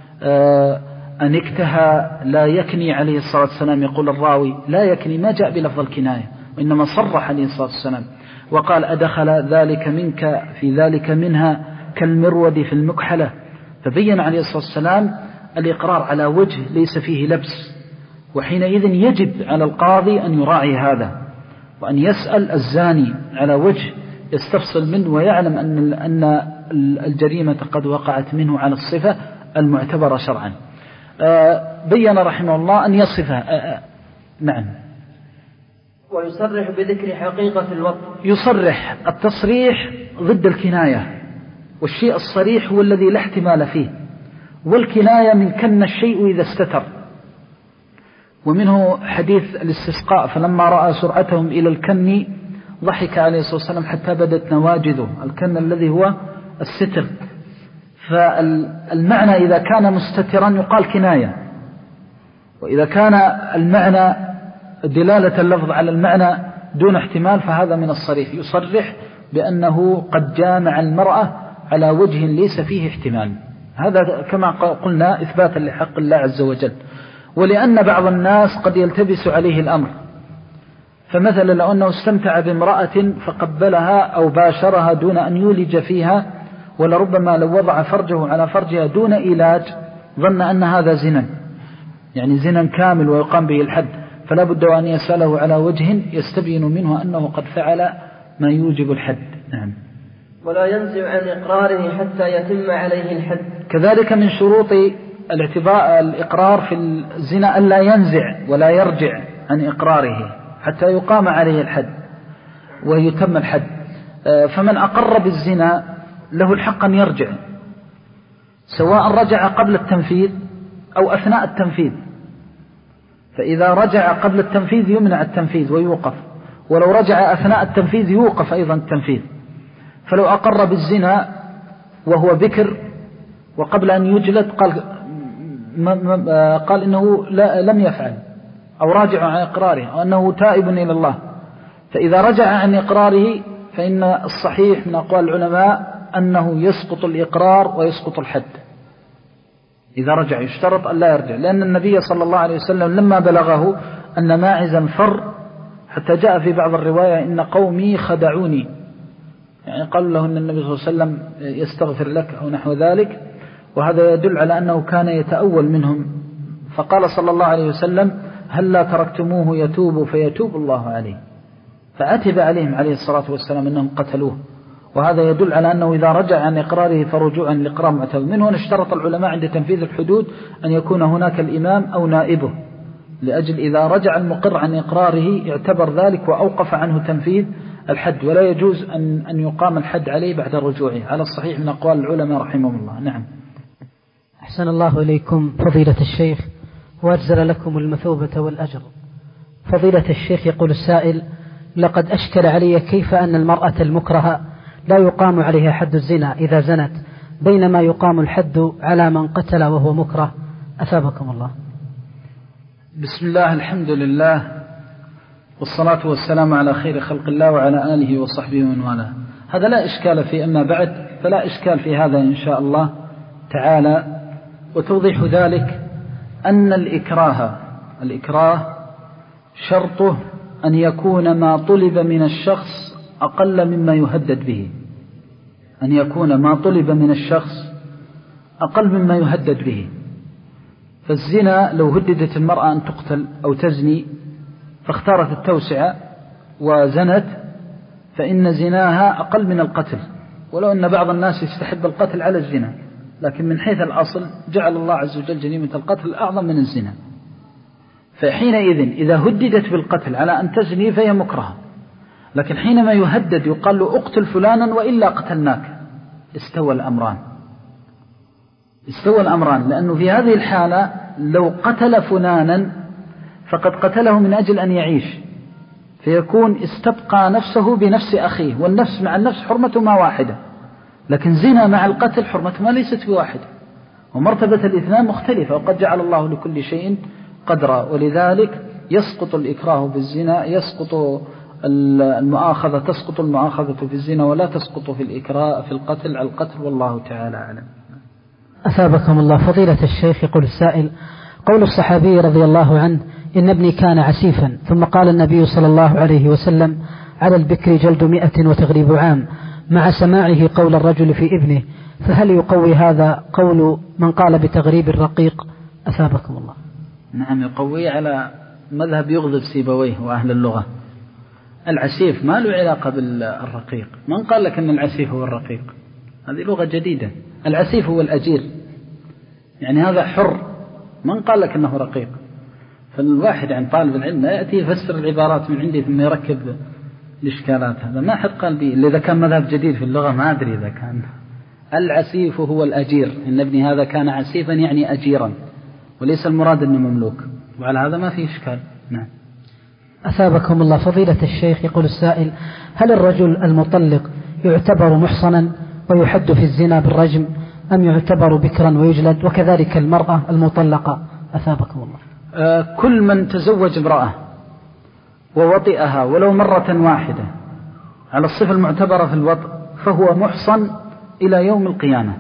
Speaker 2: أنكتها لا يكني عليه الصلاة والسلام. يقول الراوي لا يكني ما جاء بلفظ الكناية، وإنما صرح عليه الصلاة والسلام وقال أدخل ذلك منك في ذلك منها كالمرود في المكحلة. فبين عليه الصلاة والسلام الإقرار على وجه ليس فيه لبس، وحينئذ يجب على القاضي أن يراعي هذا، وأن يسأل الزاني على وجه يستفصل منه ويعلم أن أن الجريمة قد وقعت منه على الصفة المعتبرة شرعا. بين رحمه الله أن يصفها. نعم.
Speaker 1: ويصرح بذكر حقيقة الوطء.
Speaker 2: يصرح التصريح ضد الكناية، والشيء الصريح هو الذي لا احتمال فيه، والكناية من كن الشيء إذا استتر. ومنه حديث الاستسقاء فلما رأى سرعتهم إلى الكن ضحك عليه الصلاة والسلام حتى بدت نواجذه، الكن الذي هو الستر. فالمعنى إذا كان مستترا يقال كناية، وإذا كان المعنى دلالة اللفظ على المعنى دون احتمال فهذا من الصريح، يصرح بأنه قد جامع المرأة على وجه ليس فيه احتمال. هذا كما قلنا إثباتا لحق الله عز وجل. ولأن بعض الناس قد يلتبس عليه الأمر، فمثلا لو أنه استمتع بامرأة فقبلها أو باشرها دون أن يولج فيها، ولربما لو وضع فرجه على فرجها دون إيلاج ظن أن هذا زنا، يعني زنا كامل ويقام به الحد، فلا بد أن يسأله على وجه يستبين منه أنه قد فعل ما يوجب الحد. نعم.
Speaker 1: ولا ينزع عن إقراره حتى يتم عليه الحد.
Speaker 2: كذلك من شروط الاعتباء الإقرار في الزنا ألا ينزع ولا يرجع عن إقراره حتى يقام عليه الحد ويتم الحد. فمن أقر بالزنا له الحق أن يرجع، سواء رجع قبل التنفيذ أو أثناء التنفيذ. فإذا رجع قبل التنفيذ يمنع التنفيذ ويوقف، ولو رجع أثناء التنفيذ يوقف أيضا التنفيذ. فلو أقر بالزنا وهو بكر وقبل أن يجلد قال, قال إنه لا لم يفعل أو راجع عن إقراره أو أنه تائب إلى الله، فإذا رجع عن إقراره فإن الصحيح من أقوال العلماء أنه يسقط الإقرار ويسقط الحد. إذا رجع يشترط أن لا يرجع، لأن النبي صلى الله عليه وسلم لما بلغه أن ماعزا فر حتى جاء في بعض الرواية إن قومي خدعوني، يعني قال له أن النبي صلى الله عليه وسلم يستغفر لك أو نحو ذلك، وهذا يدل على أنه كان يتأول منهم. فقال صلى الله عليه وسلم هل لا تركتموه يتوب فيتوب الله عليه، فعتب عليهم عليه الصلاة والسلام أنهم قتلوه. وهذا يدل على أنه إذا رجع عن إقراره فرجوعا لإقرار معتبر. منه أن اشترط العلماء عند تنفيذ الحدود أن يكون هناك الإمام أو نائبه، لأجل إذا رجع المقر عن إقراره يعتبر ذلك وأوقف عنه تنفيذ الحد، ولا يجوز أن أن يقام الحد عليه بعد رجوعه على الصحيح من أقوال العلماء رحمهم الله. نعم.
Speaker 3: أحسن الله إليكم فضيلة الشيخ وأجزل لكم المثوبة والأجر. فضيلة الشيخ يقول السائل: لقد أشكل علي كيف أن المرأة المكرهة لا يقام عليها حد الزنا إذا زنت، بينما يقام الحد على من قتل وهو مكره، أثابكم الله.
Speaker 2: بسم الله، الحمد لله، والصلاة والسلام على خير خلق الله وعلى آله وصحبه ومن والاه. هذا لا إشكال فيه، أما بعد فلا إشكال في هذا إن شاء الله تعالى. وتوضيح ذلك أن الإكراه الإكراه شرطه أن يكون ما طلب من الشخص أقل مما يهدد به، أن يكون ما طلب من الشخص أقل مما يهدد به. فالزنا لو هددت المرأة أن تقتل أو تزني فاختارت التوسعة وزنت فإن زناها أقل من القتل، ولو أن بعض الناس يستحب القتل على الزنا، لكن من حيث الأصل جعل الله عز وجل جريمة القتل أعظم من الزنا. فحينئذ إذا هددت بالقتل على أن تزني فهي مكرهة، لكن حينما يهدد يقال له اقتل فلانا وإلا قتلناك، استوى الأمران استوى الأمران لأنه في هذه الحالة لو قتل فلانا فقد قتله من أجل أن يعيش، فيكون استبقى نفسه بنفس أخيه، والنفس مع النفس حرمتهما واحدة، لكن زنا مع القتل حرمتهما ليست بواحدة، ومرتبة الاثنان مختلفة، وقد جعل الله لكل شيء قدرا. ولذلك يسقط الإكراه بالزنا، يسقط المؤاخذة، تسقط المؤاخذة في الزنا ولا تسقط في الإكراه في القتل على القتل، والله تعالى أعلم.
Speaker 3: أثابكم الله. فضيلة الشيخ يقول السائل: قول الصحابي رضي الله عنه إن ابني كان عسيفا، ثم قال النبي صلى الله عليه وسلم على البكر جلد مئة وتغريب عام، مع سماعه قول الرجل في ابنه، فهل يقوي هذا قول من قال بتغريب الرقيق؟ أثابكم الله.
Speaker 2: نعم، يقوي على مذهب يغضب سيبويه وأهل اللغة. العسيف ما له علاقة بالرقيق، من قال لك أن العسيف هو الرقيق؟ هذه لغة جديدة. العسيف هو الأجير، يعني هذا حر، من قال لك أنه رقيق؟ فالواحد عن طالب العلم لا يأتي يفسر العبارات من عنده ثم يركب الإشكالات، هذا ما حد قال به. إذا كان مذهب جديد في اللغة ما أدري إذا كان العسيف هو الأجير، إن ابني هذا كان عسيفا يعني أجيرا، وليس المراد أنه مملوك، وعلى هذا ما في إشكال. نعم.
Speaker 3: أثابكم الله فضيلة الشيخ. يقول السائل: هل الرجل المطلق يعتبر محصنا ويحد في الزنا بالرجم، أم يعتبر بكرا ويجلد، وكذلك المرأة المطلقة؟ أثابكم الله.
Speaker 2: آه كل من تزوج امرأة ووطئها ولو مرة واحدة على الصفة المعتبرة في الوطء فهو محصن إلى يوم القيامة.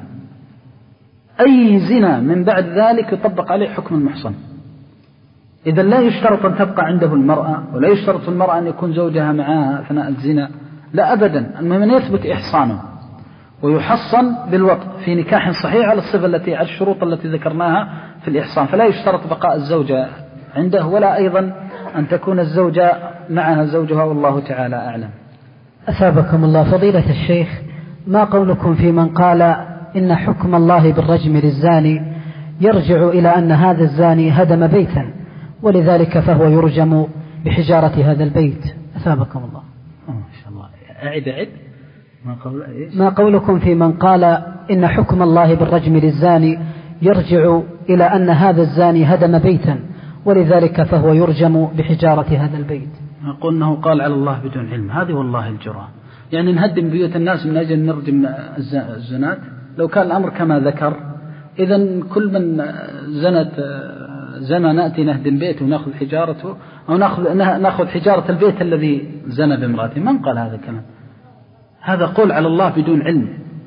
Speaker 2: أي زنا من بعد ذلك يطبق عليه حكم المحصن. إذا لا يشترط أن تبقى عنده المرأة، ولا يشترط المرأة أن يكون زوجها معها أثناء الزنا، لا أبدا. المهم أن يثبت إحصانه ويحصن بالوطء في نكاح صحيح على الصفة التي على الشروط التي ذكرناها في الإحصان. فلا يشترط بقاء الزوجة عنده، ولا أيضا أن تكون الزوجة معها زوجها، والله تعالى أعلم.
Speaker 3: أثابكم الله فضيلة الشيخ. ما قولكم في من قال إن حكم الله بالرجم للزاني يرجع إلى أن هذا الزاني هدم بيتا، ولذلك فهو يرجم بحجارة هذا البيت؟ أثابكم الله.
Speaker 2: ما شاء الله. أعد أعد ما, قول إيش؟
Speaker 3: ما قولكم في من قال إن حكم الله بالرجم للزاني يرجع إلى أن هذا الزاني هدم بيتا، ولذلك فهو يرجم بحجارة هذا البيت؟
Speaker 2: أقول أنه قال على الله بدون علم. هذه والله الجرأة، يعني نهدم بيوت الناس من أجل نرجم الزنات. لو كان الأمر كما ذكر، إذن كل من زنت زنا نأتي نهدم بيته ونأخذ حجارته، أو نأخذ, نأخذ حجارة البيت الذي زنى بامرأته. من قال هذا الكلام؟ هذا قول على الله بدون علم.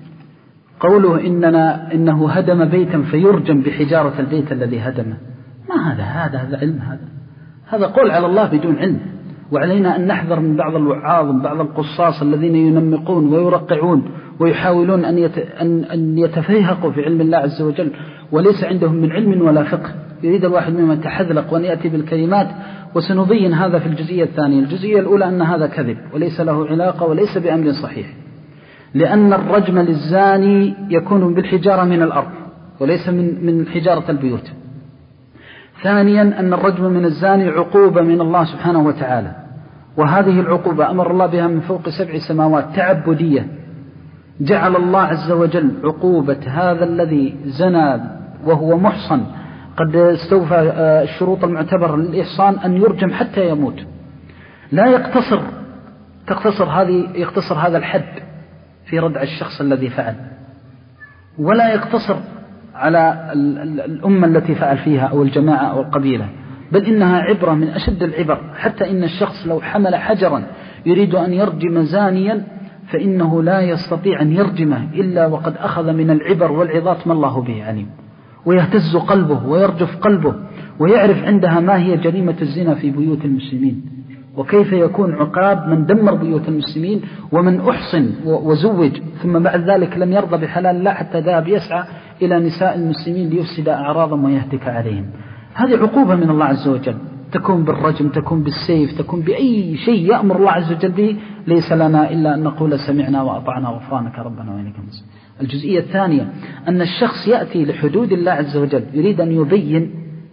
Speaker 2: قوله إننا إنه هدم بيتا فيرجم بحجارة البيت الذي هدمه، ما هذا هذا هذا علم؟ هذا هذا قول على الله بدون علم. وعلينا أن نحذر من بعض الوعاظ، من بعض القصاص الذين ينمقون ويرقعون ويحاولون أن أن أن يتفيهقوا في علم الله عز وجل، وليس عندهم من علم ولا فقه. يريد الواحد منهم أن يتحذلق وأن يأتي بالكلمات. وسنبين هذا في الجزئية الثانية. الجزئية الأولى أن هذا كذب وليس له علاقة وليس بأمر صحيح، لأن الرجم للزاني يكون بالحجارة من الأرض وليس من من حجارة البيوت. ثانيا أن الرجم من الزاني عقوبة من الله سبحانه وتعالى، وهذه العقوبة أمر الله بها من فوق سبع سماوات تعبدية. جعل الله عز وجل عقوبة هذا الذي زنى وهو محصن قد استوفى الشروط المعتبرة للإحصان أن يرجم حتى يموت. لا يقتصر تقتصر هذه يقتصر هذا الحد في ردع الشخص الذي فعل، ولا يقتصر على الأمة التي فعل فيها أو الجماعة أو القبيلة، بل إنها عبرة من أشد العبر. حتى إن الشخص لو حمل حجرا يريد أن يرجم زانيا فإنه لا يستطيع أن يرجمه إلا وقد أخذ من العبر والعظات ما الله به عليم، ويهتز قلبه ويرجف قلبه، ويعرف عندها ما هي جريمة الزنا في بيوت المسلمين، وكيف يكون عقاب من دمر بيوت المسلمين ومن أحصن وزوج ثم بعد ذلك لم يرضى بحلال الله حتى ذهب يسعى إلى نساء المسلمين ليفسد أعراضهم ويهتك عليهم. هذه عقوبة من الله عز وجل، تكون بالرجم، تكون بالسيف، تكون بأي شيء يأمر الله عز وجل به. ليس لنا إلا أن نقول سمعنا وأطعنا غفرانك ربنا وإليك المصير. الجزئية الثانية أن الشخص يأتي لحدود الله عز وجل يريد أن يبين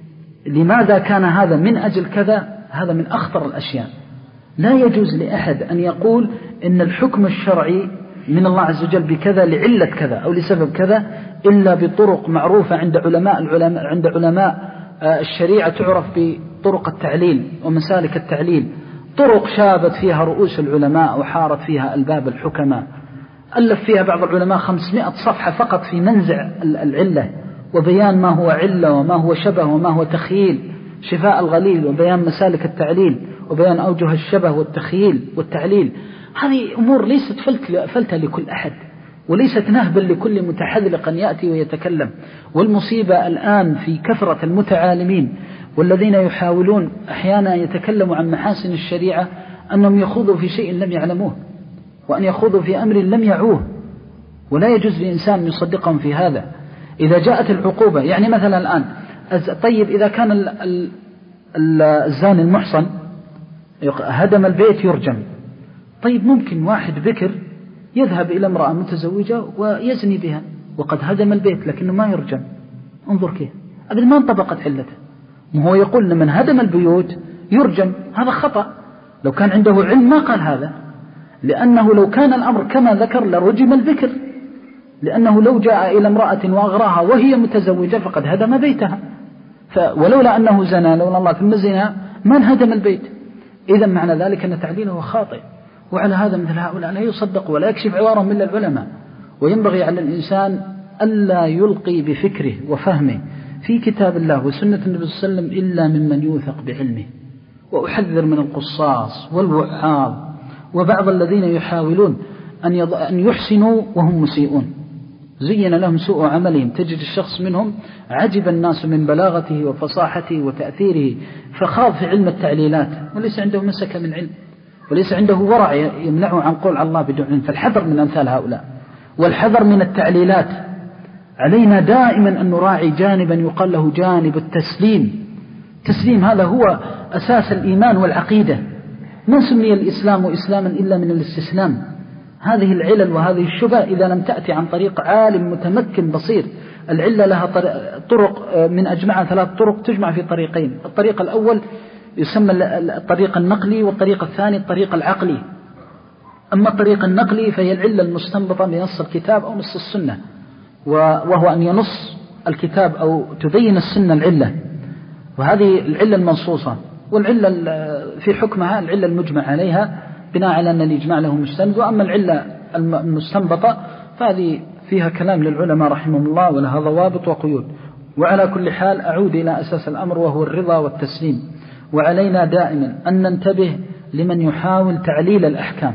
Speaker 2: لماذا كان هذا من أجل كذا. هذا من أخطر الأشياء. لا يجوز لأحد أن يقول إن الحكم الشرعي من الله عز وجل بكذا لعلة كذا أو لسبب كذا إلا بطرق معروفة عند علماء العلماء عند علماء الشريعة، تعرف بطرق التعليل ومسالك التعليل، طرق شابت فيها رؤوس العلماء وحارت فيها ألباب الحكماء. ألف فيها بعض العلماء خمسمائة صفحة فقط في منزع العلة وبيان ما هو علة وما هو شبه وما هو تخييل، شفاء الغليل، وبيان مسالك التعليل، وبيان أوجه الشبه والتخييل والتعليل. هذه أمور ليست فلتة لكل أحد، وليست نهبا لكل متحذلق أن يأتي ويتكلم. والمصيبة الآن في كثرة المتعالمين والذين يحاولون أحيانا يتكلموا عن محاسن الشريعة أنهم يخوضوا في شيء لم يعلموه، وأن يخوضوا في أمر لم يعوه، ولا يجوز لإنسان يصدقهم في هذا. إذا جاءت العقوبة، يعني مثلا الآن طيب إذا كان الزاني المحصن هدم البيت يرجم، طيب ممكن واحد بكر يذهب إلى امرأة متزوجة ويزني بها وقد هدم البيت لكنه ما يرجم. انظر كيف أبدا ما انطبقت علته. وهو يقول من هدم البيوت يرجم، هذا خطأ. لو كان عنده علم ما قال هذا، لأنه لو كان الأمر كما ذكر لرجم البكر لأنه لو جاء إلى امرأة وأغراها وهي متزوجة فقد هدم بيتها، ولولا أنه زنى لولا الله ثم زنا ما انهدم البيت. إذا معنى ذلك أن تعليله خاطئ، وعلى هذا مثل هؤلاء لا يصدق ولا يكشف عوارهم إلا العلماء. وينبغي على الإنسان ألا يلقي بفكره وفهمه في كتاب الله وسنة النبي صلى الله عليه وسلم إلا ممن يوثق بعلمه. وأحذر من القصاص والوعاظ وبعض الذين يحاولون أن يحسنوا وهم مسيئون، زين لهم سوء عملهم، تجد الشخص منهم عجب الناس من بلاغته وفصاحته وتأثيره، فخاض في علم التعليلات وليس عنده مسكة من علم، وليس عنده ورع يمنعه عن قول الله بدون علم. فالحذر من أمثال هؤلاء، والحذر من التعليلات. علينا دائما أن نراعي جانبا يقال له جانب التسليم. تسليم هذا هو أساس الإيمان والعقيدة. ما سمي الإسلام إسلاما إلا من الاستسلام. هذه العلل وهذه الشبه إذا لم تأتي عن طريق عالم متمكن بصير، العلة لها طرق من أجمعها ثلاث طرق تجمع في طريقين. الطريق الأول يسمى الطريق النقلي، والطريق الثاني الطريق العقلي. أما الطريق النقلي فهي العلة المستنبطة بنص الكتاب أو نص السنة، وهو أن ينص الكتاب أو تبين السنة العلة، وهذه العلة المنصوصة. والعلة في حكمها العلة المجمع عليها بناء على أن الإجماع له مستند. وأما العلة المستنبطة فهذه فيها كلام للعلماء رحمهم الله ولها ضوابط وقيود. وعلى كل حال أعود إلى أساس الأمر وهو الرضا والتسليم. وعلينا دائما أن ننتبه لمن يحاول تعليل الأحكام،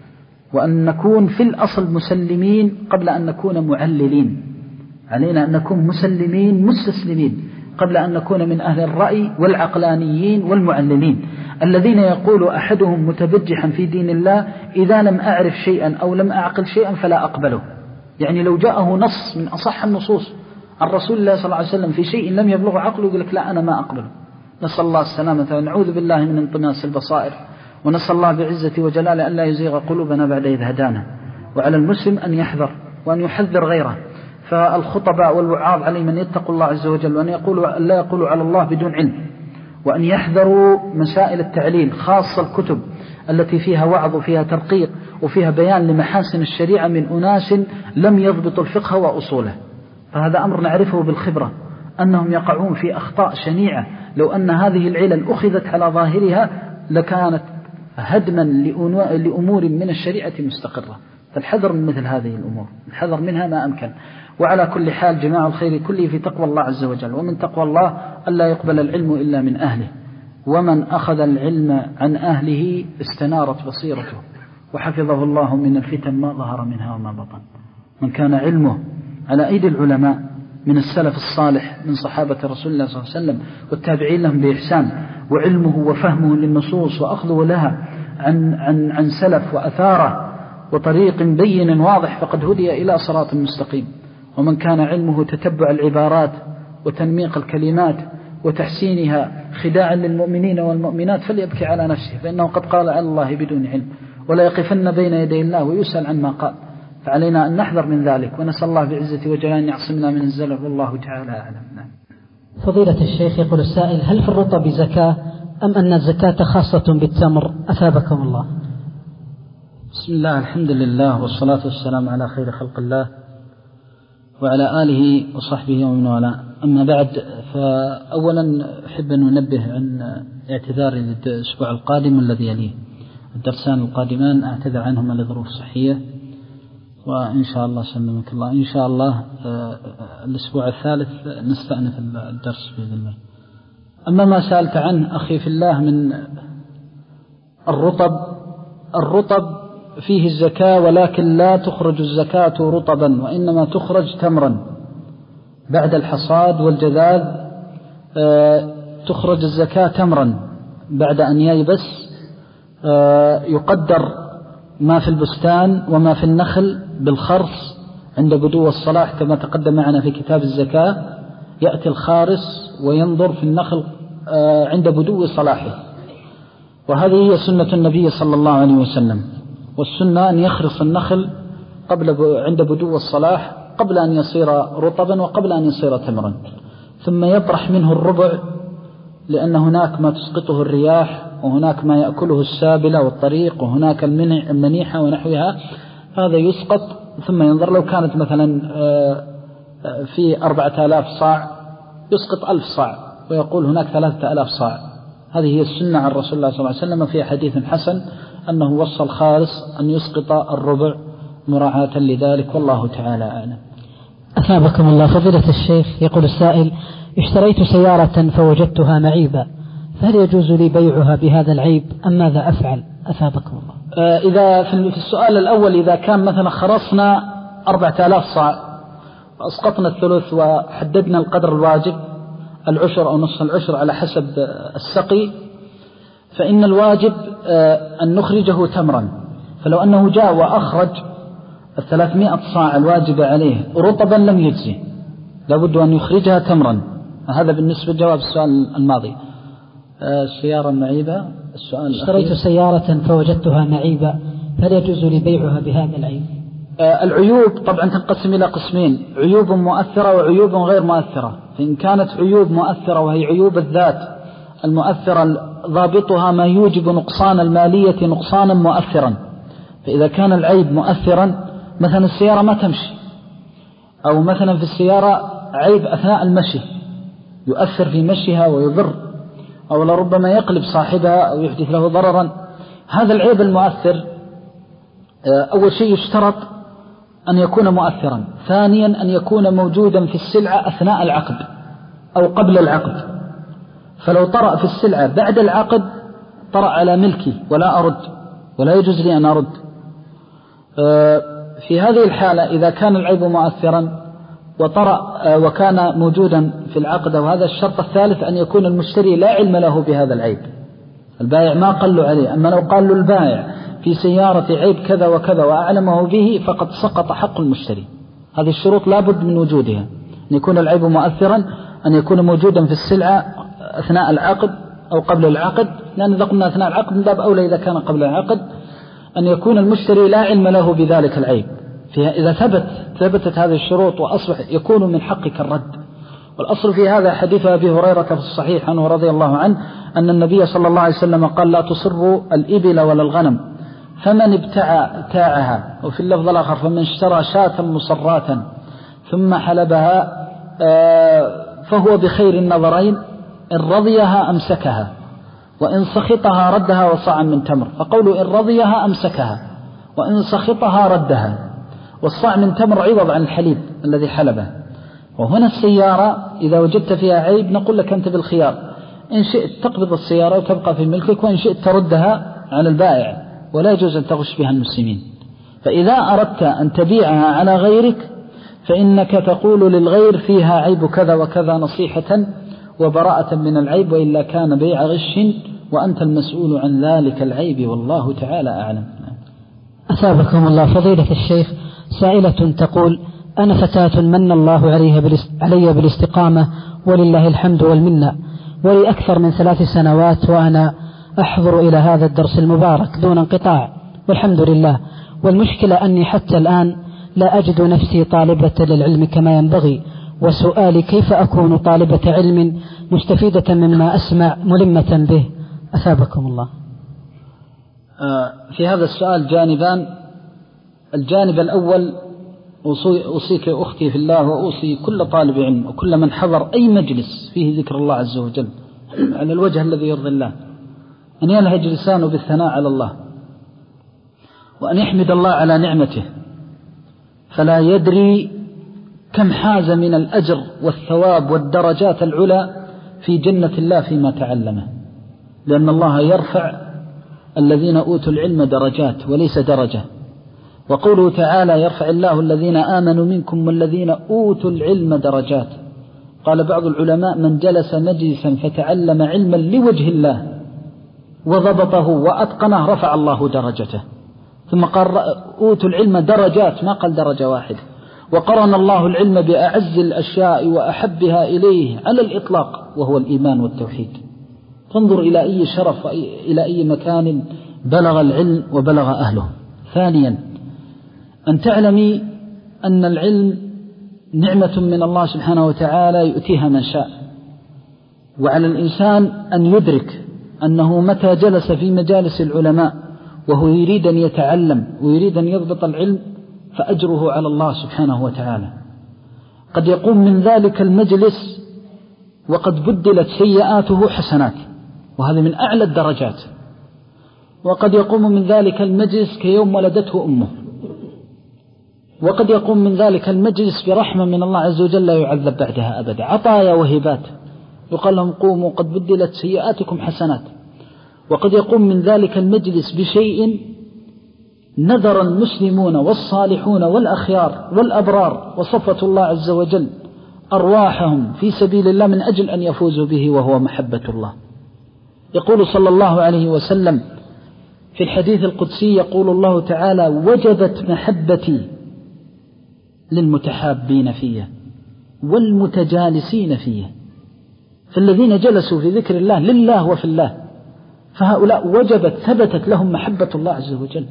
Speaker 2: وأن نكون في الأصل مسلمين قبل أن نكون معللين. علينا أن نكون مسلمين مستسلمين قبل أن نكون من أهل الرأي والعقلانيين والمعللين الذين يقول أحدهم متبجحا في دين الله: إذا لم أعرف شيئا أو لم أعقل شيئا فلا أقبله. يعني لو جاءه نص من أصح النصوص عن رسول الله صلى الله عليه وسلم في شيء لم يبلغ عقله يقول لك لا أنا ما أقبله. نسأل الله السلامة ونعوذ بالله من انطماس البصائر، ونسأل الله بعزة وجلاله أن لا يزيغ قلوبنا بعد إذ هدانا. وعلى المسلم أن يحذر وأن يحذر غيره. فالخطباء والوعاظ عليهم أن يتقوا الله عز وجل، وأن يقولوا لا يقولوا على الله بدون علم، وأن يحذروا مسائل التعليل، خاصة الكتب التي فيها وعظ وفيها ترقيق وفيها بيان لمحاسن الشريعة من أناس لم يضبطوا الفقه وأصوله. فهذا أمر نعرفه بالخبرة أنهم يقعون في أخطاء شنيعة. لو أن هذه العلل أخذت على ظاهرها لكانت هدما لأمور من الشريعة مستقرة. فالحذر من مثل هذه الأمور، الحذر منها ما أمكن. وعلى كل حال جماع الخير كله في تقوى الله عز وجل. ومن تقوى الله ألا يقبل العلم إلا من أهله، ومن أخذ العلم عن أهله استنارت بصيرته وحفظه الله من الفتن ما ظهر منها وما بطن. من كان علمه على أيدي العلماء من السلف الصالح من صحابة رسول الله صلى الله عليه وسلم والتابعين لهم بإحسان، وعلمه وفهمه للنصوص وأخذه لها عن, عن, عن سلف وأثاره وطريق بين واضح، فقد هدي إلى صراط مستقيم. ومن كان علمه تتبع العبارات وتنميق الكلمات وتحسينها خداعا للمؤمنين والمؤمنات فليبكي على نفسه، فإنه قد قال على الله بدون علم، ولا يقفن بين يدي الله ويسأل عن ما قال. فعلينا أن نحذر من ذلك، ونسأل الله بعزة وجلاله أن يعصمنا من الزلل، والله تعالى أعلم.
Speaker 3: فضيلة الشيخ، يقول السائل: هل في الرطب زكاة أم أن الزكاة خاصة بالتمر؟ أثابكم الله.
Speaker 2: بسم الله، الحمد لله، والصلاة والسلام على خير خلق الله وعلى آله وصحبه ومن والاه. أما بعد، فأولا أحب أن أنبه عن اعتذاري للأسبوع القادم الذي يليه. الدرسان القادمان أعتذر عنهما لظروف صحية، وإن شاء الله سلمك الله إن شاء الله الأسبوع الثالث نستأنف الدرس بإذن الله. أما ما سألت عنه أخي في الله من الرطب، الرطب فيه الزكاة، ولكن لا تخرج الزكاة رطبا، وإنما تخرج تمرا بعد الحصاد والجذاذ. تخرج الزكاة تمرا بعد أن ييبس، يقدر ما في البستان وما في النخل بالخرص عند بدو الصلاح كما تقدم معنا في كتاب الزكاة. يأتي الخارص وينظر في النخل عند بدو صلاحه، وهذه هي سنة النبي صلى الله عليه وسلم. والسنة أن يخرص النخل قبل عند بدو الصلاح قبل أن يصير رطبا وقبل أن يصير تمرا، ثم يطرح منه الربع، لأن هناك ما تسقطه الرياح، وهناك ما يأكله السابلة والطريق، وهناك المنيحة ونحوها. هذا يسقط ثم ينظر لو كانت مثلا في أربعة آلاف صاع يسقط ألف صاع ويقول هناك ثلاثة آلاف صاع. هذه هي السنة عن رسول الله صلى الله عليه وسلم في حديث حسن أنه وصى الخالص أن يسقط الربع مراعاة لذلك، والله تعالى أعلم.
Speaker 3: أثابكم الله. فضيلة الشيخ، يقول السائل: اشتريت سيارة فوجدتها معيبة، فهل يجوز لي بيعها بهذا العيب أم ماذا أفعل؟ أثابكم الله.
Speaker 2: آه إذا في السؤال الأول إذا كان مثلا خرصنا أربعة آلاف صاع وأسقطنا الثلث وحددنا القدر الواجب العشر أو نصف العشر على حسب السقي، فإن الواجب آه أن نخرجه تمرا. فلو أنه جاء وأخرج الثلاثمائة صاع الواجب عليه رطبا لم يجزي، لابد أن يخرجها تمرا. هذا بالنسبة لجواب السؤال الماضي. آه السيارة المعيبة، السؤال
Speaker 3: اشتريت الأخير. سيارة فوجدتها معيبة، هل يجوز لي بيعها بهذا العيب؟
Speaker 2: آه العيوب طبعا تنقسم إلى قسمين: عيوب مؤثرة وعيوب غير مؤثرة. فإن كانت عيوب مؤثرة وهي عيوب الذات المؤثرة ضابطها ما يوجب نقصان المالية نقصانا مؤثرا، فإذا كان العيب مؤثرا مثلا السيارة ما تمشي، أو مثلا في السيارة عيب أثناء المشي يؤثر في مشيها ويضر، أو لربما يقلب صاحبها أو يحدث له ضررا، هذا العيب المؤثر أول شيء يشترط أن يكون مؤثرا. ثانيا أن يكون موجودا في السلعة أثناء العقد أو قبل العقد. فلو طرأ في السلعة بعد العقد طرأ على ملكي ولا أرد، ولا يجوز لي أن أرد. في هذه الحالة إذا كان العيب مؤثرا وطرأ وكان موجودا في العقد، وهذا الشرط الثالث أن يكون المشتري لا علم له بهذا العيب، البائع ما قال له عليه. أما لو قال له البائع في سيارة عيب كذا وكذا وأعلمه به فقد سقط حق المشتري. هذه الشروط لابد من وجودها: أن يكون العيب مؤثرا، أن يكون موجودا في السلعة أثناء العقد أو قبل العقد، لأن إذا قلنا أثناء العقد من باب أولى إذا كان قبل العقد، أن يكون المشتري لا علم له بذلك العيب. إذا ثبت ثبتت هذه الشروط وأصبح يكون من حقك الرد. والأصل في هذا حديث أبي هريرة في الصحيح عنه رضي الله عنه أن النبي صلى الله عليه وسلم قال: لا تصروا الإبل ولا الغنم، فمن ابتاع ابتاعها، وفي اللفظ الآخر فمن اشترى شاة مصراتا ثم حلبها فهو بخير النظرين، إن رضيها أمسكها وإن سخطها ردها وصاعا من تمر. فقوله إن رضيها أمسكها وإن سخطها ردها، والصاع من تمر عوض عن الحليب الذي حلبه. وهنا السيارة إذا وجدت فيها عيب نقول لك أنت بالخيار: إن شئت تقبض السيارة وتبقى في ملكك، وإن شئت تردها على البائع، ولا يجوز أن تغش بها المسلمين. فإذا أردت أن تبيعها على غيرك فإنك تقول للغير فيها عيب كذا وكذا نصيحة وبراءة من العيب، وإلا كان بيع غش وأنت المسؤول عن ذلك العيب، والله تعالى أعلم.
Speaker 3: أثابكم الله. فضيلة الشيخ، سائلة تقول: أنا فتاة من الله علي بالاستقامة ولله الحمد والمنة، ولي أكثر من ثلاث سنوات وأنا أحضر إلى هذا الدرس المبارك دون انقطاع والحمد لله، والمشكلة أني حتى الآن لا أجد نفسي طالبة للعلم كما ينبغي، وسؤالي: كيف أكون طالبة علم مستفيدة مما أسمع ملمة به؟ أثابكم الله.
Speaker 2: في هذا السؤال جانبان. الجانب الأول أوصيك أختي في الله وأوصي كل طالب علم وكل من حضر أي مجلس فيه ذكر الله عز وجل على الوجه الذي يرضي الله أن يلهج لسانه بالثناء على الله، وأن يحمد الله على نعمته، فلا يدري كم حاز من الأجر والثواب والدرجات العلى في جنة الله فيما تعلمه، لأن الله يرفع الذين أوتوا العلم درجات وليس درجة. وقوله تعالى: يرفع الله الذين آمنوا منكم والذين أوتوا العلم درجات. قال بعض العلماء: من جلس مجلسا فتعلم علما لوجه الله وضبطه وأتقنه رفع الله درجته. ثم قال: أوتوا العلم درجات، ما قال درجة واحدة. وقرن الله العلم بأعز الأشياء وأحبها إليه على الإطلاق، وهو الإيمان والتوحيد. تنظر إلى أي شرف إلى أي مكان بلغ العلم وبلغ أهله. ثانيا أن تعلمي أن العلم نعمة من الله سبحانه وتعالى يؤتيها من شاء، وعلى الإنسان أن يدرك أنه متى جلس في مجالس العلماء وهو يريد أن يتعلم ويريد أن يضبط العلم فأجره على الله سبحانه وتعالى. قد يقوم من ذلك المجلس وقد بدلت سيئاته حسنات، وهذا من أعلى الدرجات. وقد يقوم من ذلك المجلس كيوم ولدته أمه، وقد يقوم من ذلك المجلس برحمة من الله عز وجل لا يعذب بعدها أبدا، عطايا وهبات، يقال لهم قوموا قد بدلت سيئاتكم حسنات. وقد يقوم من ذلك المجلس بشيء نذر المسلمون والصالحون والأخيار والأبرار وصفة الله عز وجل أرواحهم في سبيل الله من أجل أن يفوزوا به، وهو محبة الله. يقول صلى الله عليه وسلم في الحديث القدسي، يقول الله تعالى: وجبت محبتي للمتحابين فيه والمتجالسين فيه. فالذين جلسوا في ذكر الله لله وفي الله، فهؤلاء وجبت ثبتت لهم محبة الله عز وجل.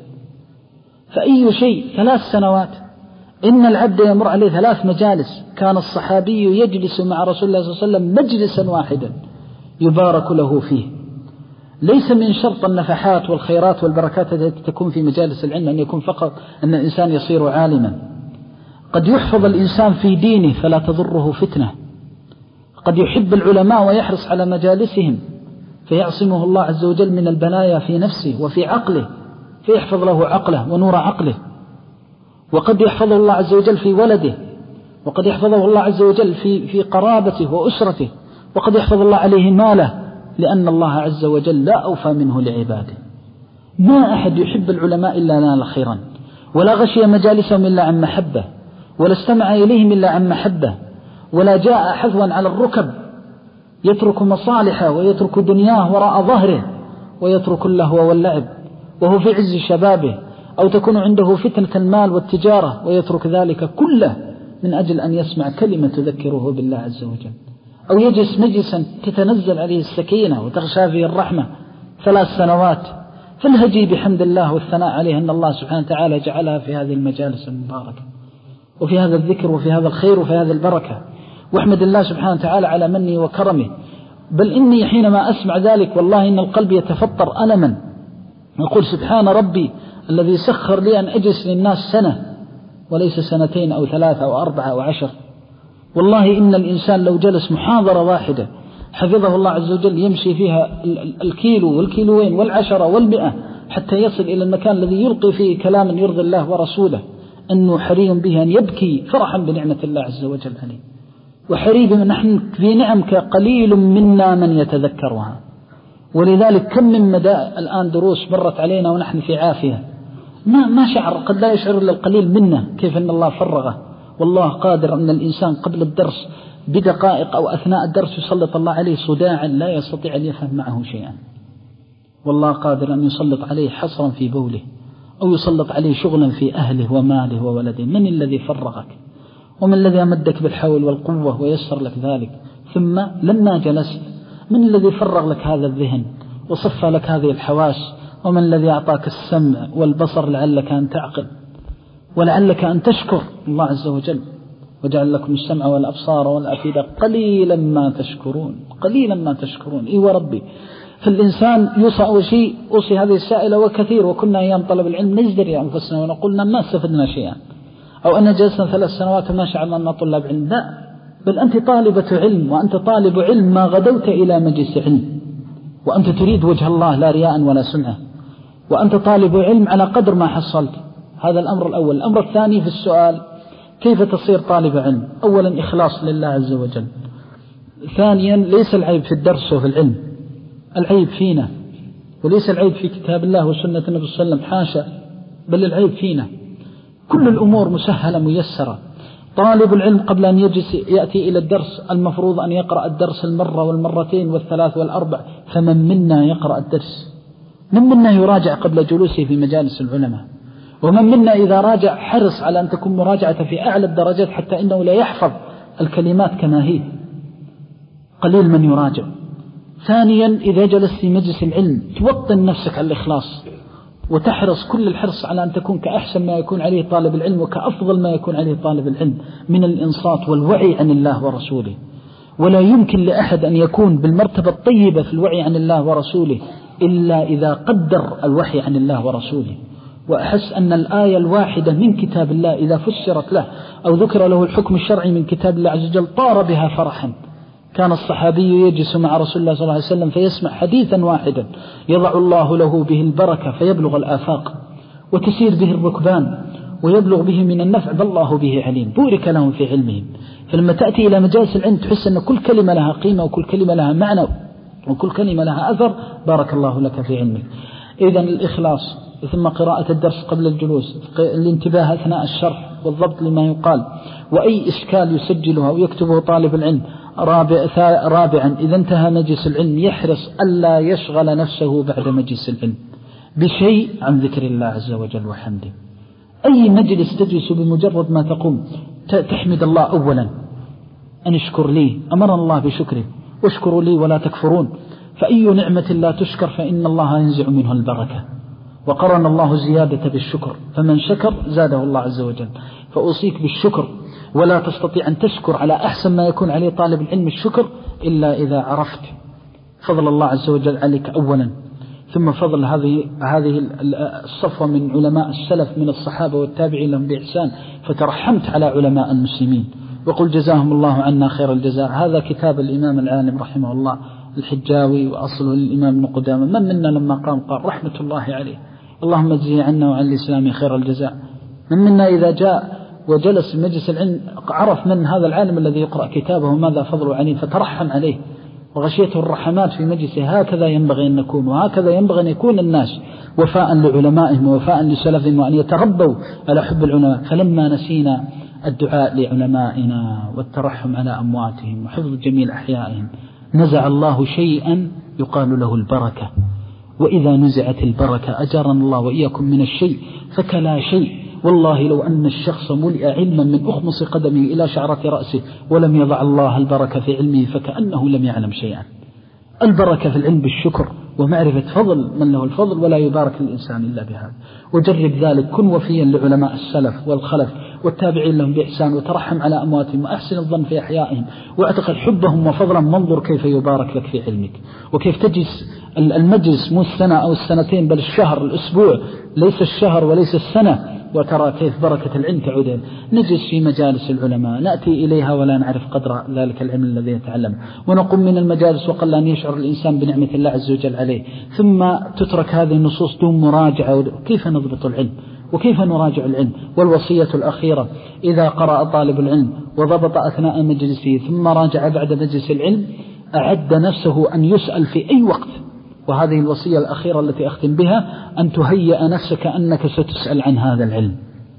Speaker 2: فأي شيء ثلاث سنوات، إن العبد يمر عليه ثلاث مجالس. كان الصحابي يجلس مع رسول الله صلى الله عليه وسلم مجلسا واحدا يبارك له فيه. ليس من شرط النفحات والخيرات والبركات التي تكون في مجالس العلم أن يكون فقط أن الإنسان يصير عالما. قد يحفظ الإنسان في دينه فلا تضره فتنة. قد يحب العلماء ويحرص على مجالسهم فيعصمه الله عز وجل من البلايا في نفسه وفي عقله، فيحفظ له عقله ونور عقله. وقد يحفظه الله عز وجل في ولده، وقد يحفظه الله عز وجل في في قرابته وأسرته، وقد يحفظ الله عليه ماله، لأن الله عز وجل لا أوفى منه لعباده. ما أحد يحب العلماء إلا نال خيرا، ولا غشي مجالسهم إلا عن محبة، ولا استمع إليهم إلا عن محبة، ولا جاء حذوا على الركب يترك مصالحه ويترك دنياه وراء ظهره ويترك اللهو واللعب وهو في عز شبابه، أو تكون عنده فتنة المال والتجارة ويترك ذلك كله من أجل أن يسمع كلمة تذكره بالله عز وجل، أو يجلس مجلسا تتنزل عليه السكينة وتغشى فيه الرحمة ثلاث سنوات. فالهجي بحمد الله والثناء عليه أن الله سبحانه وتعالى جعلها في هذه المجالس المباركة، وفي هذا الذكر وفي هذا الخير وفي هذا البركة. واحمد الله سبحانه وتعالى على منه وكرمه. بل إني حينما أسمع ذلك والله إن القلب يتفطر ألما، يقول سبحان ربي الذي سخر لي أن أجلس للناس سنة وليس سنتين أو ثلاثة أو أربعة أو عشر. والله إن الإنسان لو جلس محاضرة واحدة حفظه الله عز وجل يمشي فيها الكيلو والكيلوين والعشرة والمئة حتى يصل إلى المكان الذي يلقي فيه كلاما يرضي الله ورسوله، أنه حري به أن يبكي فرحا بنعمة الله عز وجل عليه. وحري بما نحن في نعم قليل منا من يتذكرها. ولذلك كم من مدى الآن دروس مرت علينا ونحن في عافية ما ما شعر، قد لا يشعر إلا القليل منا كيف أن الله فرغه. والله قادر أن الإنسان قبل الدرس بدقائق أو أثناء الدرس يسلط الله عليه صداعا لا يستطيع أن يفهم معه شيئا. والله قادر أن يسلط عليه حصرا في بوله، أو يسلط عليه شغلا في أهله وماله وولده. من الذي فرغك؟ ومن الذي أمدك بالحول والقوة ويسر لك ذلك؟ ثم لما جلست من الذي فرغ لك هذا الذهن وصفى لك هذه الحواس؟ ومن الذي أعطاك السمع والبصر لعلك أن تعقل ولعلك أن تشكر الله عز وجل؟ وجعل لكم السمع والأبصار والأفئدة قليلا ما تشكرون، قليلا ما تشكرون. إي وربي. فالإنسان يوصى أول شيء أوصي هذه السائلة وكثير، وكنا أيام طلب العلم نجدري أنفسنا ونقولنا ما استفدنا شيئا، أو أن جلسنا ثلاث سنوات وما شعرنا أننا طلاب علم. لا، بل أنت طالبة علم، وأنت طالب علم ما غدوت إلى مجلس علم، وأنت تريد وجه الله لا رياء ولا سمعة، وأنت طالب علم على قدر ما حصلت. هذا الأمر الأول. الأمر الثاني في السؤال كيف تصير طالب علم؟ أولا إخلاص لله عز وجل. ثانيا ليس العيب في الدرس وفي العلم، العيب فينا، وليس العيب في كتاب الله وسنة النبي صلى الله عليه وسلم، حاشا، بل العيب فينا. كل الأمور مسهلة ميسرة. طالب العلم قبل أن يجلس يأتي إلى الدرس المفروض أن يقرأ الدرس المرة والمرتين والثلاث والأربع. فمن منا يقرأ الدرس؟ من منا يراجع قبل جلوسه في مجالس العلماء؟ ومن منا إذا راجع حرص على أن تكون مراجعة في أعلى الدرجات حتى إنه لا يحفظ الكلمات كما هي؟ قليل من يراجع. ثانيا إذا جلس في مجلس العلم توطن نفسك على الإخلاص، وتحرص كل الحرص على أن تكون كأحسن ما يكون عليه طالب العلم وكأفضل ما يكون عليه طالب العلم من الإنصات والوعي عن الله ورسوله. ولا يمكن لأحد أن يكون بالمرتبة الطيبة في الوعي عن الله ورسوله إلا إذا قدر الوحي عن الله ورسوله، وأحس أن الآية الواحدة من كتاب الله إذا فسرت له أو ذكر له الحكم الشرعي من كتاب الله عز وجل طار بها فرحا. كان الصحابي يجلس مع رسول الله صلى الله عليه وسلم فيسمع حديثا واحدا يضع الله له به البركة فيبلغ الآفاق وتسير به الركبان ويبلغ به من النفع بالله به عليم، بورك لهم في علمهم. فلما تأتي إلى مجالس العلم تحس أن كل كلمة لها قيمة وكل كلمة لها معنى وكل كلمة لها أثر. بارك الله لك في علمك. إذن الإخلاص، ثم قراءة الدرس قبل الجلوس، الانتباه أثناء الشرح والضبط لما يقال، وأي إشكال يسجلها ويكتبه طالب العلم. رابع رابعا إذا انتهى مجلس العلم يحرص ألا يشغل نفسه بعد مجلس العلم بشيء عن ذكر الله عز وجل وحمده. أي مجلس تجلس بمجرد ما تقوم تحمد الله أولا، أن اشكر لي، أمر الله بشكره، واشكروا لي ولا تكفرون، فأي نعمة لا تشكر فإن الله ينزع منه البركة. وقرن الله زيادة بالشكر، فمن شكر زاده الله عز وجل. فأوصيك بالشكر، ولا تستطيع أن تشكر على أحسن ما يكون عليه طالب العلم الشكر إلا إذا عرفت فضل الله عز وجل عليك أولا، ثم فضل هذه هذه الصفوة من علماء السلف من الصحابة والتابعين لهم بإحسان، فترحمت على علماء المسلمين وقل جزاهم الله عنا خير الجزاء. هذا كتاب الإمام العالم رحمه الله الحجاوي، وأصله الإمام ابن قدامة. من منا لما قام قال رحمة الله عليه اللهم اجزه عنا وعن الإسلام خير الجزاء. من منا إذا جاء وجلس مجلس العلم عرف من هذا العالم الذي يقرأ كتابه ماذا فضل عليه فترحم عليه وغشيته الرحمات في مجلسه. هكذا ينبغي أن نكون، وهكذا ينبغي أن يكون الناس وفاء لعلمائهم ووفاء لسلفهم، وأن يتربوا على حب العلماء. فلما نسينا الدعاء لعلمائنا والترحم على أمواتهم وحفظ جميل أحيائهم نزع الله شيئا يقال له البركة. وإذا نزعت البركة أجرنا الله وإياكم من الشيء فكلا شيء. والله لو أن الشخص ملئ علما من أخمص قدمه إلى شعرة رأسه ولم يضع الله البركة في علمه فكأنه لم يعلم شيئا. البركة في العلم بالشكر ومعرفة فضل من له الفضل، ولا يبارك الإنسان إلا بهذا. وجرب ذلك، كن وفيا لعلماء السلف والخلف والتابعين لهم بإحسان، وترحم على أمواتهم وأحسن الظن في أحيائهم، واعتقد حبهم وفضلا. منظر كيف يبارك لك في علمك، وكيف تجلس المجلس مو السنة أو السنتين بل الشهر الأسبوع، ليس الشهر وليس السنة، وترى كيف بركة العلم تعود. نجلس في مجالس العلماء نأتي إليها ولا نعرف قدر ذلك العلم الذي يتعلم، ونقوم من المجالس وقل أن يشعر الإنسان بنعمة الله عز وجل عليه، ثم تترك هذه النصوص دون مراجعة. كيف نضبط العلم وكيف نراجع العلم؟ والوصية الأخيرة إذا قرأ طالب العلم وضبط أثناء مجلسه ثم راجع بعد مجلس العلم أعد نفسه أن يسأل في أي وقت. وهذه الوصية الأخيرة التي أختم بها، أن تهيئ نفسك أنك ستسأل عن هذا العلم.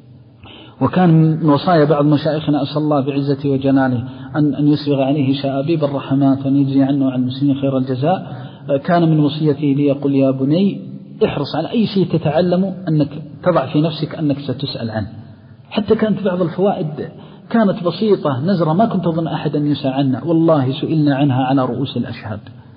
Speaker 2: وكان من وصايا بعض مشايخنا أسأل الله بعزته وجلاله أن أن يسبغ عليه شآبيب الرحمات وأن يجزي عنه وعن المسلمين خير الجزاء. كان من وصيته لي يقول يا بني احرص على أي شيء تتعلمه أنك تضع في نفسك أنك ستسأل عنه. حتى كانت بعض الفوائد كانت بسيطة نزرة ما كنت أظن أحد أن يسأل عنها، والله سئلنا عنها على رؤوس الأشهاد.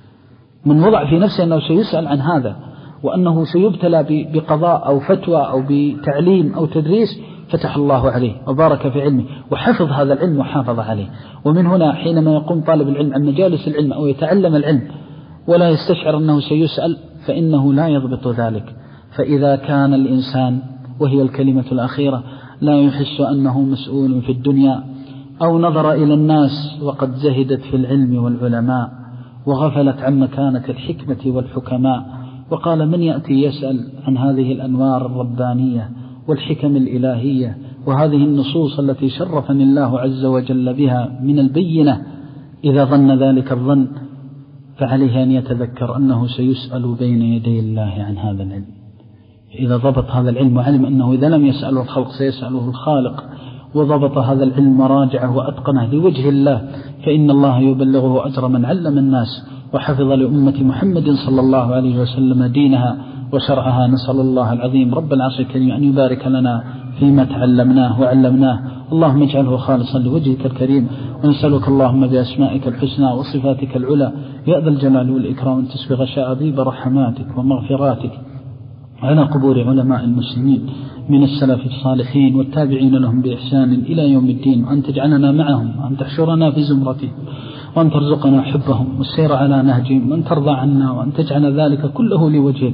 Speaker 2: من وضع في نفسه أنه سيسأل عن هذا وأنه سيبتلى بقضاء أو فتوى أو بتعليم أو تدريس، فتح الله عليه وبارك في علمه وحفظ هذا العلم وحافظ عليه. ومن هنا حينما يقوم طالب العلم عن مجالس العلم أو يتعلم العلم ولا يستشعر أنه سيسأل فإنه لا يضبط ذلك. فإذا كان الإنسان، وهي الكلمة الأخيرة، لا يحس أنه مسؤول في الدنيا أو نظر إلى الناس وقد زهدت في العلم والعلماء وغفلت عن مكانة الحكمة والحكماء، وقال من يأتي يسأل عن هذه الأنوار الربانية والحكم الإلهية وهذه النصوص التي شرفني الله عز وجل بها من البينة، إذا ظن ذلك الظن فعليه أن يتذكر أنه سيسأل بين يدي الله عن هذا العلم. إذا ضبط هذا العلم وعلم أنه إذا لم يسأله الخلق سيسأله الخالق، وضبط هذا العلم وراجعه وأتقنه لوجه الله، فإن الله يبلغه أجر من علم الناس وحفظ لأمة محمد صلى الله عليه وسلم دينها وشرعها. نسأل الله العظيم رب العرش الكريم أن يبارك لنا فيما تعلمناه وعلمناه، اللهم اجعله خالصا لوجهك الكريم. ونسألك اللهم بأسمائك الحسنى وصفاتك العلى يا ذا الجلال والإكرام أن تسبغ شعابيب رحماتك ومغفراتك على قبور علماء المسلمين من السلف الصالحين والتابعين لهم بإحسان إلى يوم الدين، وأن تجعلنا معهم وأن تحشرنا في زمرتهم وأن ترزقنا حبهم والسير على نهجهم، وأن ترضى عنا وأن تجعل ذلك كله لوجهك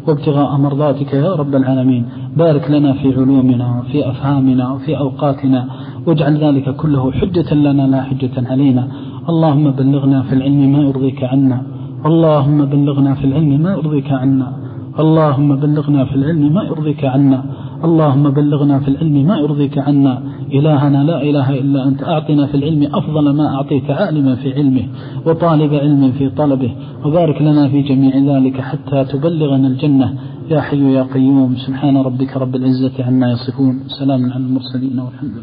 Speaker 2: وابتغاء مرضاتك يا رب العالمين. بارك لنا في علومنا وفي أفهامنا وفي أوقاتنا، واجعل ذلك كله حجة لنا لا حجة علينا. اللهم بلغنا في العلم ما يرضيك عنا، اللهم بلغنا في العلم ما يرضيك عنا، اللهم بلغنا في العلم ما يرضيك عنا، اللهم بلغنا في العلم ما يرضيك عنا. إلهنا لا إله إلا أنت، أعطنا في العلم أفضل ما أعطيت عالما في علمه وطالب علم في طلبه، وبارك لنا في جميع ذلك حتى تبلغنا الجنة يا حي يا قيوم. سبحان ربك رب العزة عما يصفون، سلام على المرسلين والحمد لله.